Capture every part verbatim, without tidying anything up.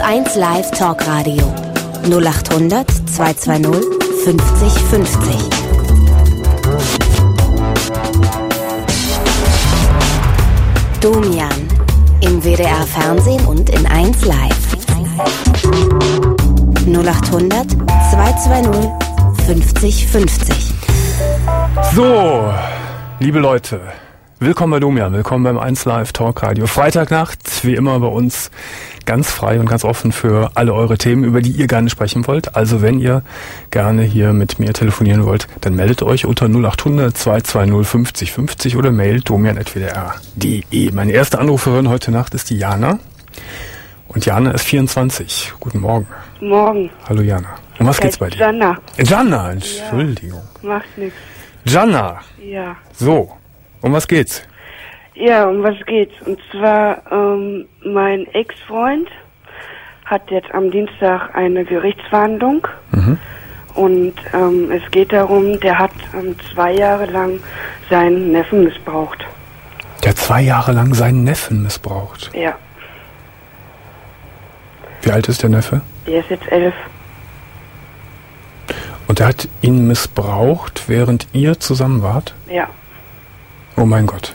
eins Live Talkradio null acht hundert zweihundertzweißig fünfzig fünfzig. Domian im W D R Fernsehen und in eins Live. null acht hundert zweihundertzweißig fünfzig fünfzig. So, liebe Leute, willkommen bei Domian, willkommen beim eins Live Talkradio. Freitagnacht, wie immer bei uns ganz frei und ganz offen für alle eure Themen, über die ihr gerne sprechen wollt. Also wenn ihr gerne hier mit mir telefonieren wollt, dann meldet euch unter null acht hundert zweihundertzweißig fünfzig fünfzig oder mailt domian at w d r punkt d e. Meine erste Anruferin heute Nacht ist die Jana. Und Jana ist vierundzwanzig. Guten Morgen. Morgen. Hallo Jana. Um was geht's bei dir? Jana. Jana, Entschuldigung. Ja, macht nichts. Jana. Ja. So, um was geht's? Ja, um was geht's? Und zwar, ähm, mein Ex-Freund hat jetzt am Dienstag eine Gerichtsverhandlung. Mhm. Und ähm, es geht darum, der hat ähm, zwei Jahre lang seinen Neffen missbraucht. Der hat zwei Jahre lang seinen Neffen missbraucht? Ja. Wie alt ist der Neffe? Der ist jetzt elf. Und er hat ihn missbraucht, während ihr zusammen wart? Ja. Oh mein Gott.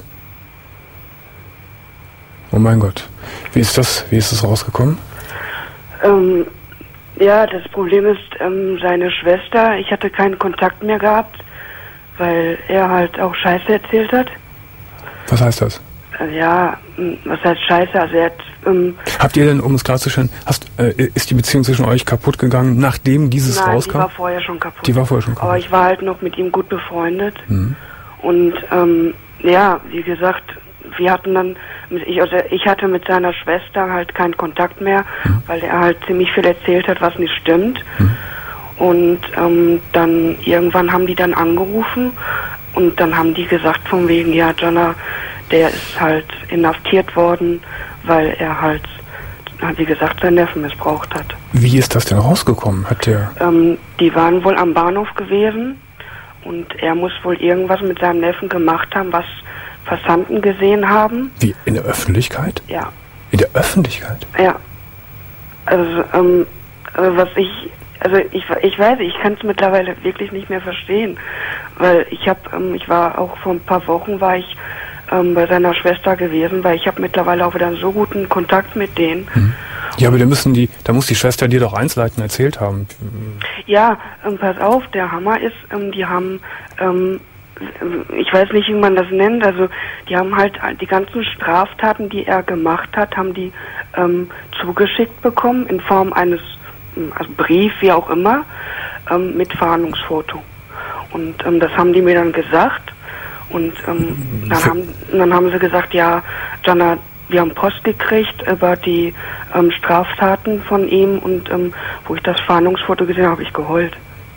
Oh mein Gott. Wie ist das, wie ist das rausgekommen? Ähm, ja, das Problem ist, ähm, seine Schwester, ich hatte keinen Kontakt mehr gehabt, weil er halt auch Scheiße erzählt hat. Was heißt das? Äh, ja, was heißt Scheiße? Also er hat... Ähm, Habt ihr denn, um es klarzustellen, hast, äh, ist die Beziehung zwischen euch kaputt gegangen, nachdem dieses Nein, rauskam? die war vorher schon kaputt. Die war vorher schon kaputt. Aber ich war halt noch mit ihm gut befreundet. Mhm. Und ähm, ja, wie gesagt, wir hatten dann, ich, also ich hatte mit seiner Schwester halt keinen Kontakt mehr, mhm. weil er halt ziemlich viel erzählt hat, was nicht stimmt. Mhm. Und ähm, dann irgendwann haben die dann angerufen und dann haben die gesagt von wegen, ja, Jana, der ist halt inhaftiert worden, weil er halt, wie gesagt, seinen Neffen missbraucht hat. Wie ist das denn rausgekommen? Hat der... Ähm, die waren wohl am Bahnhof gewesen und er muss wohl irgendwas mit seinem Neffen gemacht haben, was Passanten gesehen haben. Wie, in der Öffentlichkeit? Ja. In der Öffentlichkeit? Ja. Also, ähm, also was ich, also ich, ich weiß, ich kann es mittlerweile wirklich nicht mehr verstehen, weil ich habe, ähm, ich war auch vor ein paar Wochen war ich ähm, bei seiner Schwester gewesen, weil ich habe mittlerweile auch wieder so guten Kontakt mit denen. Hm. Ja, aber da müssen die, da muss die Schwester dir doch Einzelheiten erzählt haben. Ja, ähm, pass auf, der Hammer ist, ähm, die haben, ähm, ich weiß nicht, wie man das nennt, also die haben halt die ganzen Straftaten, die er gemacht hat, haben die ähm, zugeschickt bekommen in Form eines also Brief, wie auch immer, ähm, mit Fahndungsfoto. Und ähm, das haben die mir dann gesagt und ähm, dann, haben, dann haben sie gesagt, ja, Jana, wir haben Post gekriegt über die ähm, Straftaten von ihm und ähm, wo ich das Fahndungsfoto gesehen habe, habe ich geheult.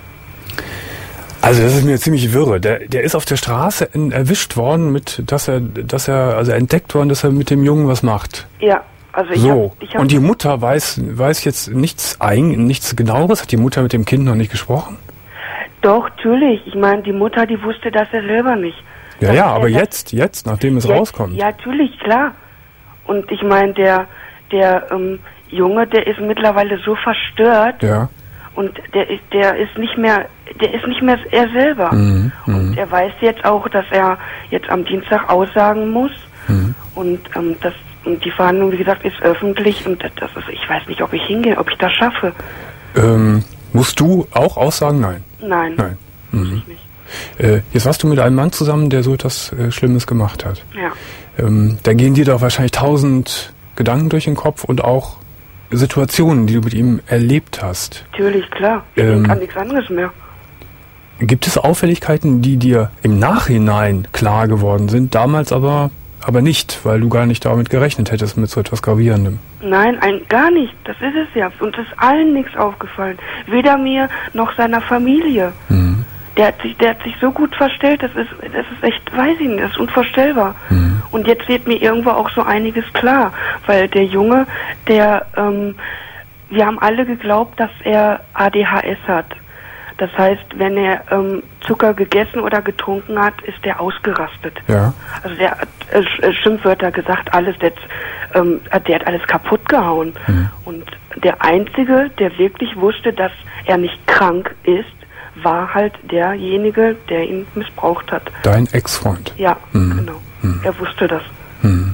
Also das ist mir ziemlich wirre. Der, der ist auf der Straße in, erwischt worden, mit, dass er, dass er, also entdeckt worden, dass er mit dem Jungen was macht. Ja, also ich so. Hab, ich hab und die Mutter weiß, weiß jetzt nichts ein, nichts Genaueres. Hat die Mutter mit dem Kind noch nicht gesprochen? Doch, natürlich. Ich meine, die Mutter, die wusste das ja selber nicht. Ja, ja, aber jetzt, jetzt, nachdem es jetzt, rauskommt. Ja, natürlich, klar. Und ich meine, der, der ähm, Junge, der ist mittlerweile so verstört. Ja. Und der ist, der ist nicht mehr, der ist nicht mehr er selber. Mhm, und er weiß jetzt auch, dass er jetzt am Dienstag aussagen muss. Mhm. Und ähm, das, und die Verhandlung, wie gesagt, ist öffentlich. Und das ist, ich weiß nicht, ob ich hingehe, ob ich das schaffe. Ähm, musst du auch aussagen? Nein. Nein. Nein. Muss Mhm. ich nicht. Äh, jetzt warst du mit einem Mann zusammen, der so etwas äh, Schlimmes gemacht hat. Ja. Ähm, da gehen dir doch wahrscheinlich tausend Gedanken durch den Kopf und auch Situationen, die du mit ihm erlebt hast. Natürlich, klar. Ich Ähm, denke an nichts anderes mehr. Gibt es Auffälligkeiten, die dir im Nachhinein klar geworden sind, damals aber, aber nicht, weil du gar nicht damit gerechnet hättest mit so etwas Gravierendem? Nein, ein, gar nicht. Das ist es ja. Und es ist allen nichts aufgefallen. Weder mir noch seiner Familie. Mhm. Der hat sich, der hat sich so gut verstellt, das ist, das ist echt, weiß ich nicht, das ist unvorstellbar. Mhm. Und jetzt wird mir irgendwo auch so einiges klar, weil der Junge, der, ähm, wir haben alle geglaubt, dass er A D H S hat. Das heißt, wenn er ähm, Zucker gegessen oder getrunken hat, ist er ausgerastet. Ja. Also der hat äh, Schimpfwörter gesagt, alles, der, ähm, der hat alles kaputt gehauen. Mhm. Und der Einzige, der wirklich wusste, dass er nicht krank ist, war halt derjenige, der ihn missbraucht hat. Dein Ex-Freund? Ja, mhm. genau. Mhm. Er wusste das. Mhm.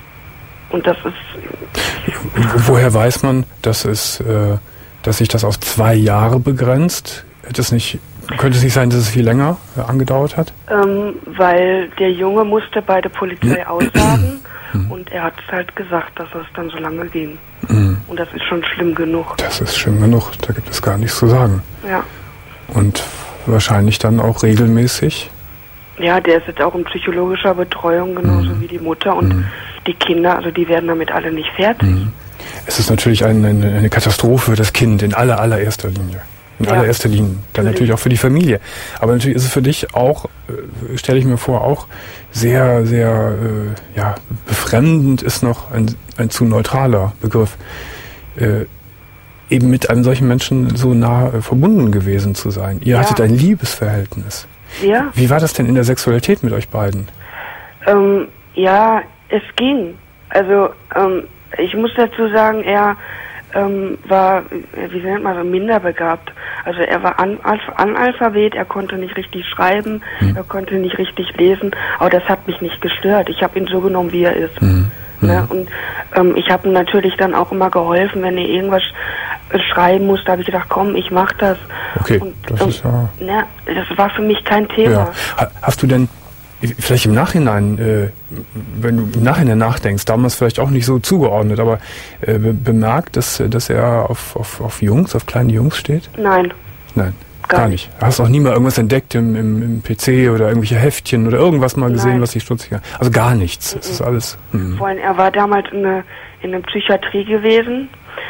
Und das ist... Woher weiß man, dass es, äh, dass sich das auf zwei Jahre begrenzt? Hätte es nicht, könnte es nicht sein, dass es viel länger äh, angedauert hat? Ähm, weil der Junge musste bei der Polizei aussagen und er hat halt gesagt, dass es dann so lange ging. Mhm. Und das ist schon schlimm genug. Das ist schlimm genug, da gibt es gar nichts zu sagen. Ja. Und wahrscheinlich dann auch regelmäßig? Ja, der ist jetzt auch in psychologischer Betreuung, genauso mhm. wie die Mutter und mhm. die Kinder, also die werden damit alle nicht fertig. Mhm. Es ist natürlich eine, eine, eine Katastrophe für das Kind in aller, allererster Linie. In ja. allererster Linie. Dann natürlich. natürlich auch für die Familie. Aber natürlich ist es für dich auch, äh, stelle ich mir vor, auch sehr, sehr äh, ja, befremdend ist noch ein, ein zu neutraler Begriff. Äh, eben mit einem solchen Menschen so nah äh, verbunden gewesen zu sein. Ihr ja. hattet ein Liebesverhältnis. Ja. Wie war das denn in der Sexualität mit euch beiden? Ähm, ja, es ging. Also ähm, ich muss dazu sagen, er ähm, war, wie nennt man so, minderbegabt. Also er war An Analphabet, er konnte nicht richtig schreiben, hm. er konnte nicht richtig lesen, aber das hat mich nicht gestört. Ich habe ihn so genommen, wie er ist. Hm. Ne? Und ähm, ich habe ihm natürlich dann auch immer geholfen, wenn er irgendwas schreiben musste, habe ich gedacht, komm, ich mach das. Okay, und, das und, ist ja... Ne, das war für mich kein Thema. Ja. Hast du denn vielleicht im Nachhinein, äh, wenn du im Nachhinein nachdenkst, damals vielleicht auch nicht so zugeordnet, aber äh, be bemerkt, dass, dass er auf, auf, auf Jungs, auf kleine Jungs steht? Nein. Nein, gar, gar nicht. Hast du auch nie mal irgendwas entdeckt im, im, im P C oder irgendwelche Heftchen oder irgendwas mal gesehen, Nein. was dich stutzig hat? Also gar nichts. Das mhm. ist alles... Mh. Vor allem, er war damals in der in der Psychiatrie gewesen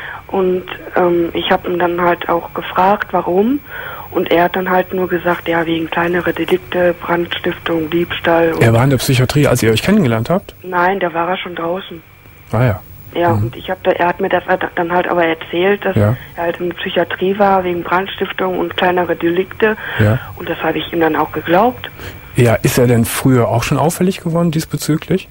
und ähm, ich habe ihn dann halt auch gefragt, warum. Und er hat dann halt nur gesagt, ja, wegen kleinere Delikte, Brandstiftung, Diebstahl. Und er war in der Psychiatrie, als ihr euch kennengelernt habt? Nein, da war er schon draußen. Ah ja. Ja, mhm. und ich hab da, er hat mir das dann halt aber erzählt, dass ja. er halt in der Psychiatrie war, wegen Brandstiftung und kleinere Delikte. Ja. Und das habe ich ihm dann auch geglaubt. Ja, ist er denn früher auch schon auffällig geworden diesbezüglich?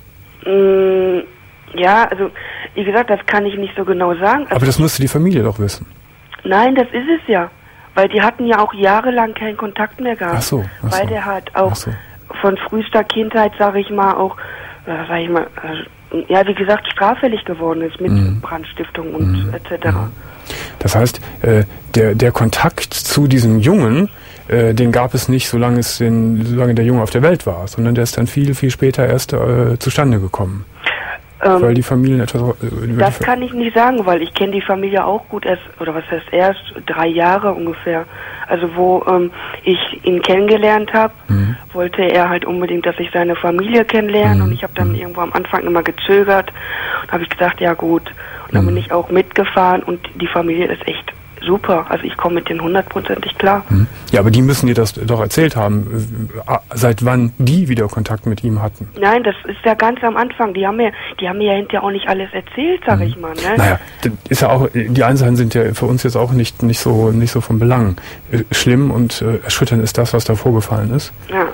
Mm, ja, also, wie gesagt, das kann ich nicht so genau sagen. Also, aber das müsste die Familie doch wissen. Nein, das ist es ja. Weil die hatten ja auch jahrelang keinen Kontakt mehr gehabt. Ach so, ach weil so. der halt auch so. von frühester Kindheit, sage ich mal, auch, äh, sag ich mal, äh, ja, wie gesagt, straffällig geworden ist mit mhm. Brandstiftung und mhm. et cetera. Das heißt, äh, der, der Kontakt zu diesem Jungen, äh, den gab es nicht, solange, es den, solange der Junge auf der Welt war, sondern der ist dann viel, viel später erst äh, zustande gekommen. Ähm, weil die Familien etwas... Äh, das kann ich nicht sagen, weil ich kenne die Familie auch gut erst, oder was heißt erst, drei Jahre ungefähr. Also wo ähm, ich ihn kennengelernt habe, mhm. wollte er halt unbedingt, dass ich seine Familie kennenlerne mhm. und ich habe dann mhm. irgendwo am Anfang immer gezögert und habe ich gesagt, ja gut. Und dann mhm. bin ich auch mitgefahren und die Familie ist echt super. Also ich komme mit denen hundertprozentig klar. Mhm. Ja, aber die müssen dir das doch erzählt haben, seit wann die wieder Kontakt mit ihm hatten. Nein, das ist ja ganz am Anfang. Die haben mir, die haben mir ja hinterher auch nicht alles erzählt, sag mhm. ich mal. Ne? Naja, das ist ja auch, die Einzelheiten sind ja für uns jetzt auch nicht, nicht so, nicht so von Belang. Schlimm und äh, erschütternd ist das, was da vorgefallen ist. Ja.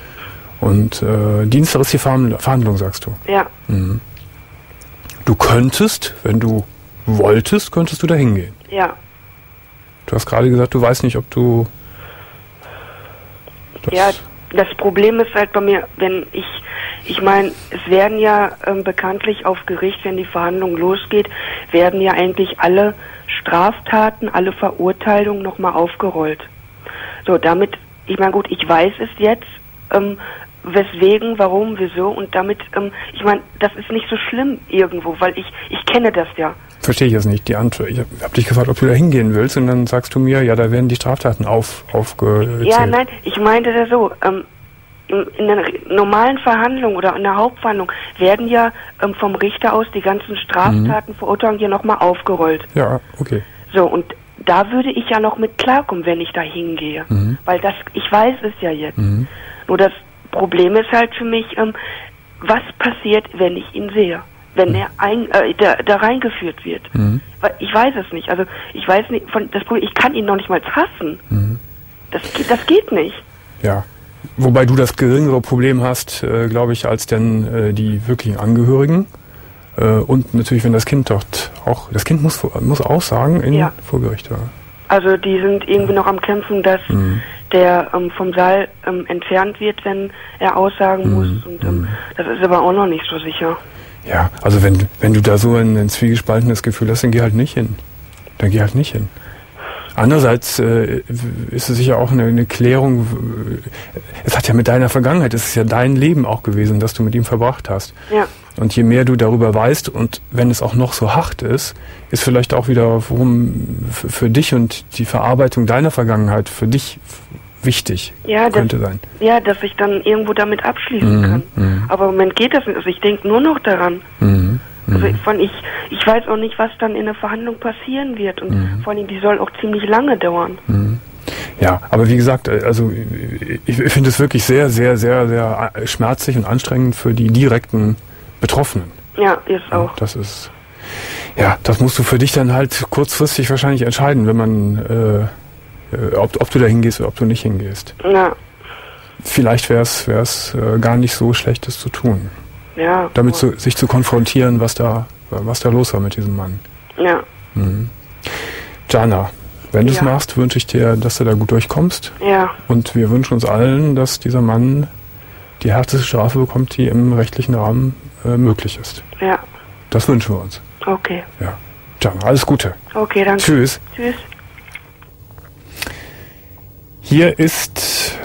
Und äh, Dienstag ist die Verhandlung, sagst du. Ja. Mhm. Du könntest, wenn du wolltest, könntest du da hingehen. Ja. Du hast gerade gesagt, du weißt nicht, ob du... Das ja, das Problem ist halt bei mir, wenn ich, ich meine, es werden ja ähm, bekanntlich auf Gericht, wenn die Verhandlung losgeht, werden ja eigentlich alle Straftaten, alle Verurteilungen nochmal aufgerollt. So, damit, ich meine, gut, ich weiß es jetzt, ähm, weswegen, warum, wieso und damit, ähm, ich meine, das ist nicht so schlimm irgendwo, weil ich, ich kenne das ja. Verstehe ich jetzt nicht, die Antwort. Ich habe hab dich gefragt, ob du da hingehen willst und dann sagst du mir, ja, da werden die Straftaten auf, aufgezählt. Ja, nein, ich meinte das so, ähm, in, in der normalen Verhandlung oder in der Hauptverhandlung werden ja ähm, vom Richter aus die ganzen Straftaten, mhm. Verurteilungen hier nochmal aufgerollt. Ja, okay. So, und da würde ich ja noch mit klarkommen, wenn ich da hingehe. Mhm. Weil das, ich weiß es ja jetzt. Mhm. Nur das Problem ist halt für mich, ähm, was passiert, wenn ich ihn sehe? Wenn er ein, äh, da, da reingeführt wird. Mhm. Ich weiß es nicht. Also ich weiß nicht, von das Problem, ich kann ihn noch nicht mal hassen. Mhm. Das, das geht nicht. Ja. Wobei du das geringere Problem hast, äh, glaube ich, als denn äh, die wirklichen Angehörigen. Äh, und natürlich, wenn das Kind dort auch, das Kind muss, muss auch sagen in Ja. vor Gericht. Ja. Also die sind irgendwie noch am Kämpfen, dass Mhm. der ähm, vom Saal ähm, entfernt wird, wenn er aussagen Mhm. muss. Und ähm, das ist aber auch noch nicht so sicher. Ja, also wenn, wenn du da so ein, ein zwiegespaltenes Gefühl hast, dann geh halt nicht hin. Dann geh halt nicht hin. Andererseits äh, ist es sicher auch eine, eine Klärung, es hat ja mit deiner Vergangenheit, es ist ja dein Leben auch gewesen, das du mit ihm verbracht hast. Ja. Und je mehr du darüber weißt und wenn es auch noch so hart ist, ist vielleicht auch wiederum für, für dich und die Verarbeitung deiner Vergangenheit für dich wichtig, Ja, das, könnte sein. ja, dass ich dann irgendwo damit abschließen Mhm, kann. mhm. Aber im Moment geht das nicht. Also ich denke nur noch daran. Mhm. Also ich, von ich, ich weiß auch nicht, was dann in der Verhandlung passieren wird. Und Mhm. vor allem, die soll auch ziemlich lange dauern. Mhm. Ja, aber wie gesagt, also ich finde es wirklich sehr, sehr, sehr, sehr schmerzlich und anstrengend für die direkten Betroffenen. Ja, ist auch. Das ist, ja, das musst du für dich dann halt kurzfristig wahrscheinlich entscheiden, wenn man, äh, ob, ob du da hingehst oder ob du nicht hingehst. Ja, Vielleicht wäre es wäre es äh, gar nicht so schlecht, das zu tun. ja. Damit zu, sich zu konfrontieren, was da, was da los war mit diesem Mann. Ja, Mhm. Jana, wenn du es Ja. machst, wünsche ich dir, dass du da gut durchkommst. ja, Und wir wünschen uns allen, dass dieser Mann die härteste Strafe bekommt, die im rechtlichen Rahmen äh, möglich ist. ja. Das wünschen wir uns. Okay. Ja. Jana, alles Gute. Okay, danke. Tschüss. Tschüss. Hier ist...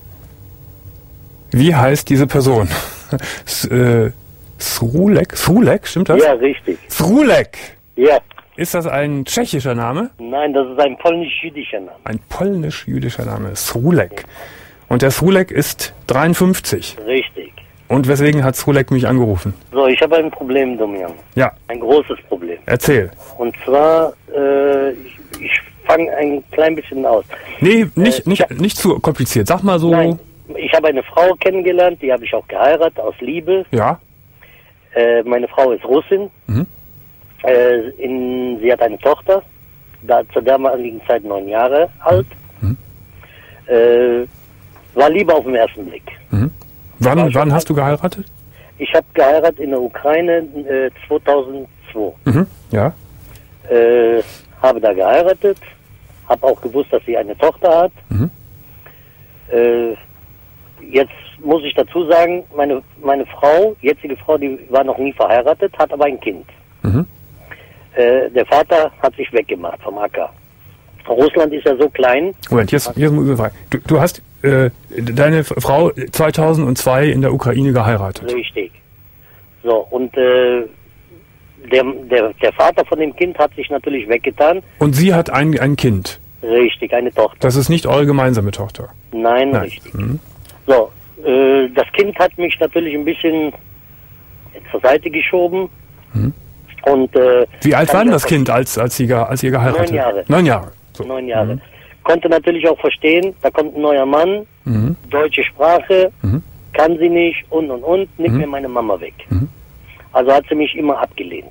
Wie heißt diese Person? S äh, Srulek? Srulek, stimmt das? Ja, richtig. Srulek! Ja. Ist das ein tschechischer Name? Nein, das ist ein polnisch-jüdischer Name. Ein polnisch-jüdischer Name. Srulek. Und der Srulek ist dreiundfünfzig. Richtig. Und weswegen hat Srulek mich angerufen? So, ich habe ein Problem, Domian. Ja, Ein großes Problem. erzähl. Und zwar, äh, ich, ich fange ein klein bisschen aus. Nee, nicht, Äh, nicht, nicht zu kompliziert. Sag mal so. Nein, ich habe eine Frau kennengelernt, die habe ich auch geheiratet, aus Liebe. Ja. Äh, meine Frau ist Russin. Mhm. Äh, in, sie hat eine Tochter, da, zur damaligen Zeit neun Jahre alt. Mhm. Äh, war Liebe auf den ersten Blick. Mhm. Wann, wann hast du geheiratet? Ich habe geheiratet in der Ukraine äh, zweitausendzwei. Mhm. Ja. Äh, habe da geheiratet, habe auch gewusst, dass sie eine Tochter hat. Mhm. Äh, jetzt muss ich dazu sagen, meine, meine Frau, jetzige Frau, die war noch nie verheiratet, hat aber ein Kind. Mhm. Äh, der Vater hat sich weggemacht vom Acker. Russland ist ja so klein. Moment, jetzt, jetzt muss ich fragen. Du, du hast äh, deine Frau zweitausendzwei in der Ukraine geheiratet. Richtig. So, und äh, der, der, der Vater von dem Kind hat sich natürlich weggetan. Und sie hat ein, ein Kind. Richtig, eine Tochter. Das ist nicht eure gemeinsame Tochter. Nein, Nein. richtig. Mhm. So, äh, das Kind hat mich natürlich ein bisschen zur Seite geschoben. Mhm. Und, äh, Wie alt kann war denn ich das auch- Kind, als, als, sie, ge- als ihr geheiratet? Neun Jahre. Neun Jahre. So. Neun Jahre. Mhm. Konnte natürlich auch verstehen, da kommt ein neuer Mann, Mhm. deutsche Sprache, Mhm. kann sie nicht und und und, nimmt Mhm. mir meine Mama weg. Mhm. Also hat sie mich immer abgelehnt.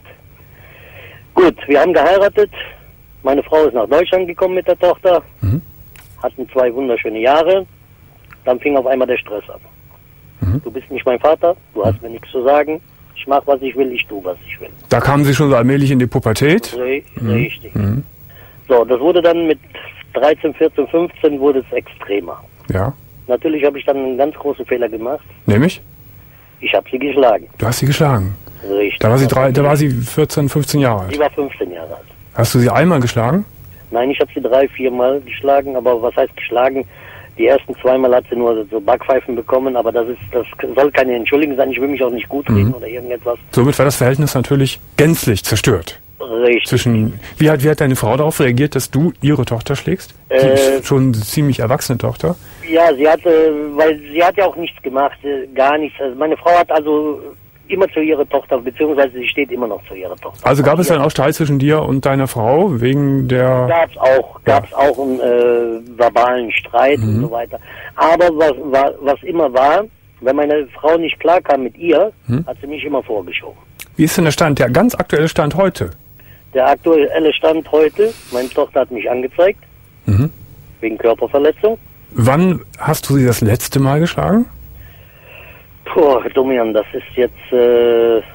Gut, wir haben geheiratet. Meine Frau ist nach Deutschland gekommen mit der Tochter. Mhm. Hatten zwei wunderschöne Jahre. Dann fing auf einmal der Stress an. Mhm. Du bist nicht mein Vater, du hast mir nichts zu sagen. Ich mache, was ich will, ich tue, was ich will. Da kamen sie schon so allmählich in die Pubertät. Re- Richtig. Mhm. So, das wurde dann mit dreizehn, vierzehn, fünfzehn wurde es extremer. Ja. Natürlich habe ich dann einen ganz großen Fehler gemacht. Nämlich? Ich habe sie geschlagen. Du hast sie geschlagen. Richtig. Da war sie drei, da war sie vierzehn, fünfzehn Jahre alt. Sie war fünfzehn Jahre alt. Hast du sie einmal geschlagen? Nein, ich habe sie drei, vier Mal geschlagen, aber was heißt geschlagen? Die ersten zweimal hat sie nur so Backpfeifen bekommen, aber das ist, das soll keine Entschuldigung sein. Ich will mich auch nicht gut reden Mhm. oder irgendetwas. Somit war das Verhältnis natürlich gänzlich zerstört. Richtig. Zwischen, wie hat, wie hat deine Frau darauf reagiert, dass du ihre Tochter schlägst? Die Äh, ist schon eine ziemlich erwachsene Tochter. Ja, sie hatte, weil sie hat ja auch nichts gemacht, äh, gar nichts. Also meine Frau hat also immer zu ihrer Tochter, beziehungsweise sie steht immer noch zu ihrer Tochter. Also gab es dann auch Streit zwischen dir und deiner Frau wegen der... Gab's auch, gab's auch einen äh, verbalen Streit Mhm. und so weiter. Aber was, war, was immer war, wenn meine Frau nicht klarkam mit ihr, Mhm. hat sie mich immer vorgeschoben. Wie ist denn der Stand, der ganz aktuelle Stand heute? Der aktuelle Stand heute, meine Tochter hat mich angezeigt, Mhm. wegen Körperverletzung. Wann hast du sie das letzte Mal geschlagen? Puh, Domian, das ist jetzt, äh,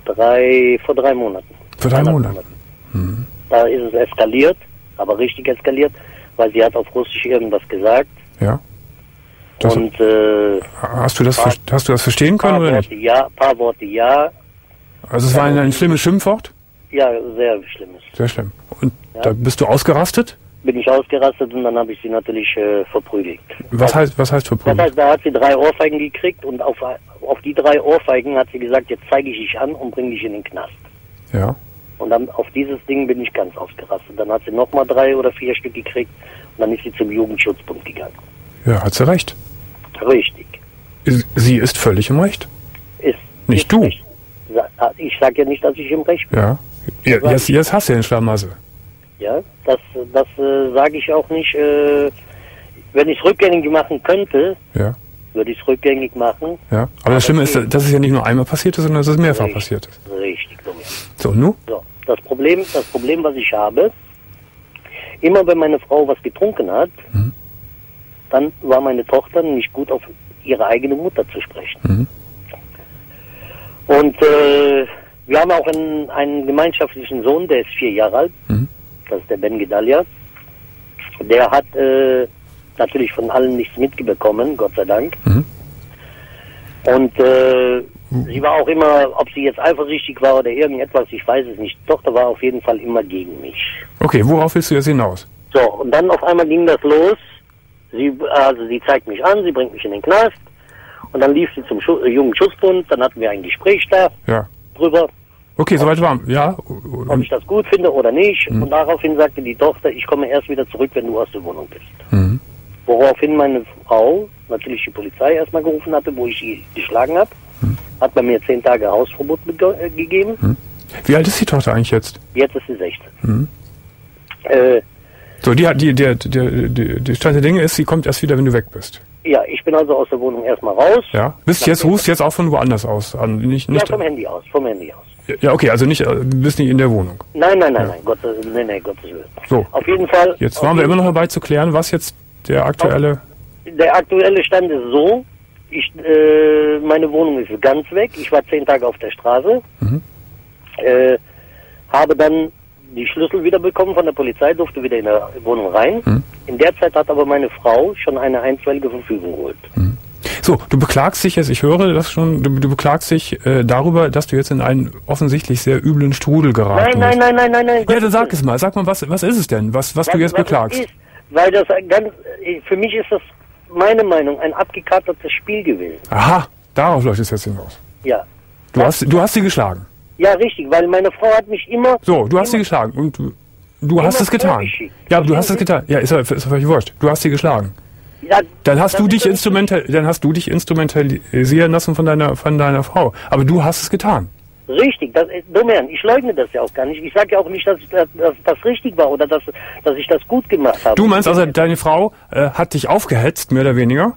drei, vor drei Monaten. Vor drei Monaten? Mhm. Da ist es eskaliert, aber richtig eskaliert, weil sie hat auf Russisch irgendwas gesagt. Ja. Das und äh, hast du das paar, hast du das verstehen können oder Worte nicht? Ja, paar Worte ja. Also es war ein, ein schlimmes Schimpfwort? Ja, sehr schlimmes. Sehr schlimm. Und ja. da bist du ausgerastet? Bin ich ausgerastet und dann habe ich sie natürlich äh, verprügelt. Was heißt was heißt verprügelt? Das heißt, da hat sie drei Ohrfeigen gekriegt und auf, auf die drei Ohrfeigen hat sie gesagt, jetzt zeige ich dich an und bringe dich in den Knast. Ja. Und dann auf dieses Ding bin ich ganz ausgerastet. Dann hat sie nochmal drei oder vier Stück gekriegt und dann ist sie zum Jugendschutzbund gegangen. Ja, hat sie recht. Richtig. Sie ist völlig im Recht. Ist nicht ist du. Nicht. Ich sage ja nicht, dass ich im Recht bin. Ja. ja jetzt, jetzt hast du den Schlamassel. Ja, das, das äh, sage ich auch nicht. Äh, wenn ich es rückgängig machen könnte, ja. würde ich es rückgängig machen. Ja. Aber, Aber das Schlimme ist, dass es ja nicht nur einmal passiert ist, sondern dass es mehrfach richtig, passiert ist. Richtig, dumm. So, nu? So, das Problem, das Problem, was ich habe, immer wenn meine Frau was getrunken hat, mhm. dann war meine Tochter nicht gut auf ihre eigene Mutter zu sprechen. Mhm. Und äh, wir haben auch einen, einen gemeinschaftlichen Sohn, der ist vier Jahre alt. Mhm. Das ist der Ben Gedalia. Der hat äh, natürlich von allen nichts mitbekommen, Gott sei Dank. Mhm. Und äh, mhm. sie war auch immer, ob sie jetzt eifersüchtig war oder irgendetwas, ich weiß es nicht. Die Tochter war auf jeden Fall immer gegen mich. Okay, worauf willst du jetzt hinaus? So, und dann auf einmal ging das los. Sie, also sie zeigt mich an, sie bringt mich in den Knast. Und dann lief sie zum Schu- äh, Jugendschutzbund, dann hatten wir ein Gespräch da ja. drüber. Okay, soweit war, ja. Und ob ich das gut finde oder nicht. Mhm. Und daraufhin sagte die Tochter, ich komme erst wieder zurück, wenn du aus der Wohnung bist. Mhm. Woraufhin meine Frau natürlich die Polizei erstmal gerufen hatte, wo ich sie geschlagen habe. Mhm. Hat bei mir zehn Tage Hausverbot bege- äh, gegeben. Mhm. Wie alt ist die Tochter eigentlich jetzt? Jetzt ist sie sechzehn. Mhm. Äh, so, die, die, der, der, der, der Stand der Dinge ist, sie kommt erst wieder, wenn du weg bist. Ja, ich bin also aus der Wohnung erstmal raus. Ja, bist jetzt, rufst jetzt auch von woanders aus an? Nicht, nicht ja, vom Handy aus, vom Handy aus. Ja, okay, also nicht, bist nicht in der Wohnung. Nein, nein, nein, ja. nein, Gottes, nein, nein, Gottes Willen. So. Auf jeden Fall. Jetzt waren wir immer noch dabei zu klären, was jetzt der aktuelle... Der aktuelle Stand ist so, ich, äh, meine Wohnung ist ganz weg. Ich war zehn Tage auf der Straße. Mhm. Äh, habe dann die Schlüssel wieder bekommen von der Polizei, durfte wieder in der Wohnung rein. Mhm. In der Zeit hat aber meine Frau schon eine einstweilige Verfügung geholt. Mhm. So, du beklagst dich jetzt, ich höre das schon, du, du beklagst dich äh, darüber, dass du jetzt in einen offensichtlich sehr üblen Strudel geraten Nein, nein, nein, nein, nein, nein. Ja, dann sag es mal, sag mal, was, was ist es denn, was, was, was du jetzt was beklagst? Ist, weil das ganz, für mich ist das, meine Meinung, ein abgekatertes Spiel gewesen. Aha, darauf läuft es jetzt hinaus. Ja. Du hast, du hast sie geschlagen? Ja, richtig, weil meine Frau hat mich immer... So, du hast sie geschlagen und du, du hast es getan. Ja, aber du hast es getan. Ja, ist ja völlig wurscht. Du hast sie geschlagen. Ja, dann hast du dich instrumental, dann hast du dich instrumentalisieren lassen von deiner, von deiner Frau. Aber du hast es getan. Richtig, das, Domian, ich leugne das ja auch gar nicht. Ich sage ja auch nicht, dass, dass, dass das richtig war oder dass, dass ich das gut gemacht habe. Du meinst also, deine Frau äh, hat dich aufgehetzt, mehr oder weniger?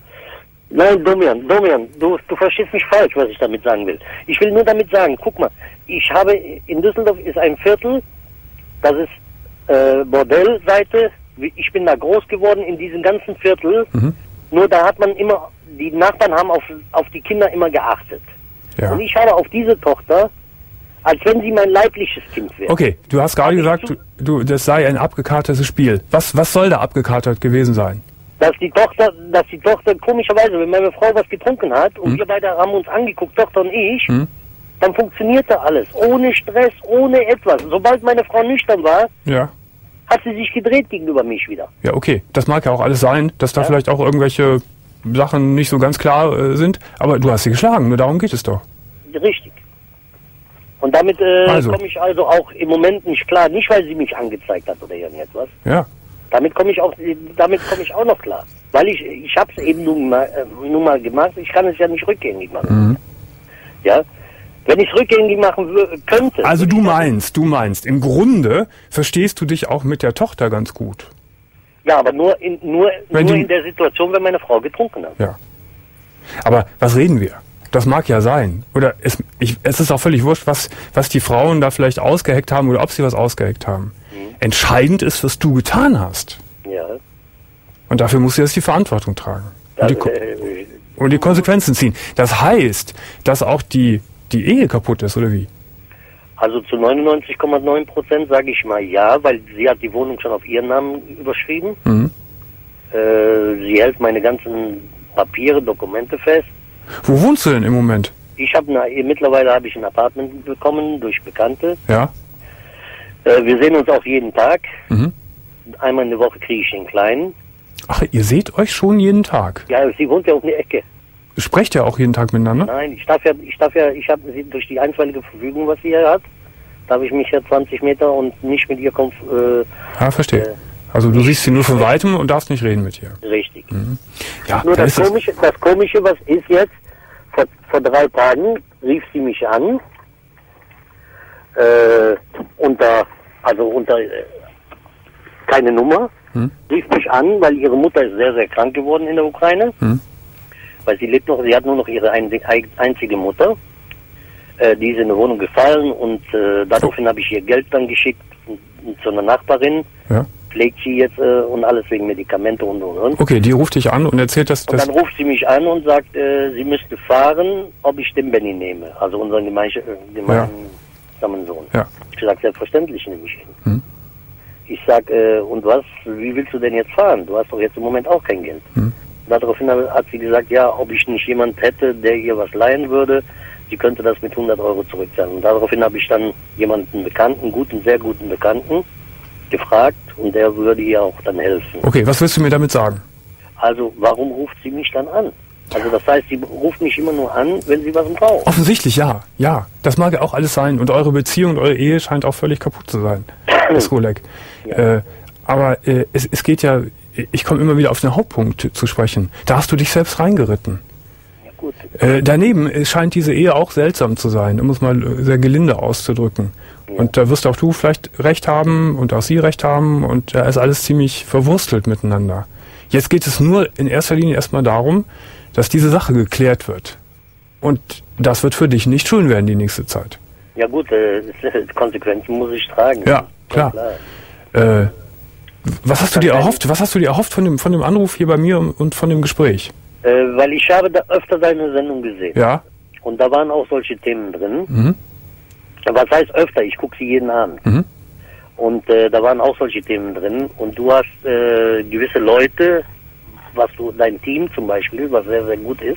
Nein, Domian, Domian, du, du verstehst mich falsch, was ich damit sagen will. Ich will nur damit sagen, guck mal, ich habe, in Düsseldorf ist ein Viertel, das ist äh, Bordellseite, ich bin da groß geworden in diesem ganzen Viertel, mhm. nur da hat man immer, die Nachbarn haben auf, auf die Kinder immer geachtet. Ja. Und ich habe auf diese Tochter, als wenn sie mein leibliches Kind wäre. Okay, du hast gerade gesagt, du, du, das sei ein abgekatertes Spiel. Was, was soll da abgekatert gewesen sein? Dass die Tochter, dass die Tochter komischerweise, wenn meine Frau was getrunken hat und hm. wir beide haben uns angeguckt, Tochter und ich, hm. dann funktionierte alles. Ohne Stress, ohne etwas. Sobald meine Frau nüchtern war, ja. hat sie sich gedreht gegenüber mich wieder. Ja, okay. Das mag ja auch alles sein, dass da ja. vielleicht auch irgendwelche Sachen nicht so ganz klar äh, sind. Aber du hast sie geschlagen, nur darum geht es doch. Richtig. Und damit äh, also. komme ich also auch im Moment nicht klar. Nicht, weil sie mich angezeigt hat oder irgendetwas. Ja. Damit komme ich auch, damit komme ich auch noch klar. Weil ich, ich habe es eben nun mal, äh, nun mal gemacht. Ich kann es ja nicht rückgängig machen. Mhm. Ja. Wenn ich es rückgängig machen w- könnte. Also du meinst, du meinst, im Grunde verstehst du dich auch mit der Tochter ganz gut. Ja, aber nur in, nur, wenn nur du, in der Situation, wenn meine Frau getrunken hat. Ja. Aber was reden wir? Das mag ja sein. Oder es, ich, es ist auch völlig wurscht, was, was die Frauen da vielleicht ausgeheckt haben oder ob sie was ausgeheckt haben. Mhm. Entscheidend ist, was du getan hast. Ja. Und dafür musst du jetzt die Verantwortung tragen. Und die, äh, und die Konsequenzen ziehen. Das heißt, dass auch die die Ehe kaputt ist, oder wie? Also zu neunundneunzig Komma neun Prozent sage ich mal ja, weil sie hat die Wohnung schon auf ihren Namen überschrieben. Mhm. Äh, sie hält meine ganzen Papiere, Dokumente fest. Wo wohnst du denn im Moment? Ich habe mittlerweile habe ich ein Apartment bekommen durch Bekannte. Ja. Äh, wir sehen uns auch jeden Tag. Mhm. Einmal in der Woche kriege ich den Kleinen. Ach, ihr seht euch schon jeden Tag? Ja, sie wohnt ja um die Ecke. Sprecht ihr auch jeden Tag miteinander? Nein, ich darf ja, ich darf ja, ich habe sie durch die einstweilige Verfügung, was sie hier hat, darf ich mich ja zwanzig Meter und nicht mit ihr kommen. Äh, ja, verstehe. Äh, also du siehst sie nur von Weitem und darfst nicht reden mit ihr. Richtig. Mhm. Ja, nur da das ist Komische, das Komische, was ist jetzt, vor, vor drei Tagen rief sie mich an, äh, unter, also unter, äh, keine Nummer, hm? rief mich an, weil ihre Mutter ist sehr, sehr krank geworden in der Ukraine. Hm? Weil sie lebt noch, sie hat nur noch ihre einzige Mutter. Äh, die ist in der Wohnung gefallen und äh, daraufhin habe ich ihr Geld dann geschickt zu einer Nachbarin. Ja. Pflegt sie jetzt äh, und alles wegen Medikamente und und und. Okay, die ruft dich an und erzählt das. Und dann ruft sie mich an und sagt, äh, sie müsste fahren, ob ich den Benny nehme, also unseren gemeinsamen Sohn. Ja. Ich sage, selbstverständlich nehme ich ihn. Hm. Ich sag, äh, und was, wie willst du denn jetzt fahren? Du hast doch jetzt im Moment auch kein Geld. Hm. Daraufhin hat sie gesagt, ja, ob ich nicht jemand hätte, der ihr was leihen würde, sie könnte das mit hundert Euro zurückzahlen. Und daraufhin habe ich dann jemanden Bekannten, guten, sehr guten Bekannten, gefragt und der würde ihr auch dann helfen. Okay, was willst du mir damit sagen? Also, warum ruft sie mich dann an? Also das heißt, sie ruft mich immer nur an, wenn sie was braucht. Offensichtlich, ja. Ja, das mag ja auch alles sein. Und eure Beziehung und eure Ehe scheint auch völlig kaputt zu sein, Herr Skrolek. Ja. Äh, aber äh, es, es geht ja, ich komme immer wieder auf den Hauptpunkt zu sprechen. Da hast du dich selbst reingeritten. Ja, gut. Äh, daneben scheint diese Ehe auch seltsam zu sein, um es mal sehr gelinde auszudrücken. Ja. Und da wirst auch du vielleicht recht haben und auch sie recht haben und da ist alles ziemlich verwurstelt miteinander. Jetzt geht es nur in erster Linie erstmal darum, dass diese Sache geklärt wird. Und das wird für dich nicht schön werden die nächste Zeit. Ja gut, äh, Konsequenzen muss ich tragen. Ja, klar. klar. Äh, was hast du dir erhofft? Was hast du dir erhofft von dem von dem Anruf hier bei mir und von dem Gespräch? Äh, weil ich habe da öfter deine Sendung gesehen. Ja. Und da waren auch solche Themen drin. Mhm. Was heißt öfter? Ich gucke sie jeden Abend. Mhm. Und äh, da waren auch solche Themen drin. Und du hast äh, gewisse Leute, was du, dein Team zum Beispiel, was sehr, sehr gut ist,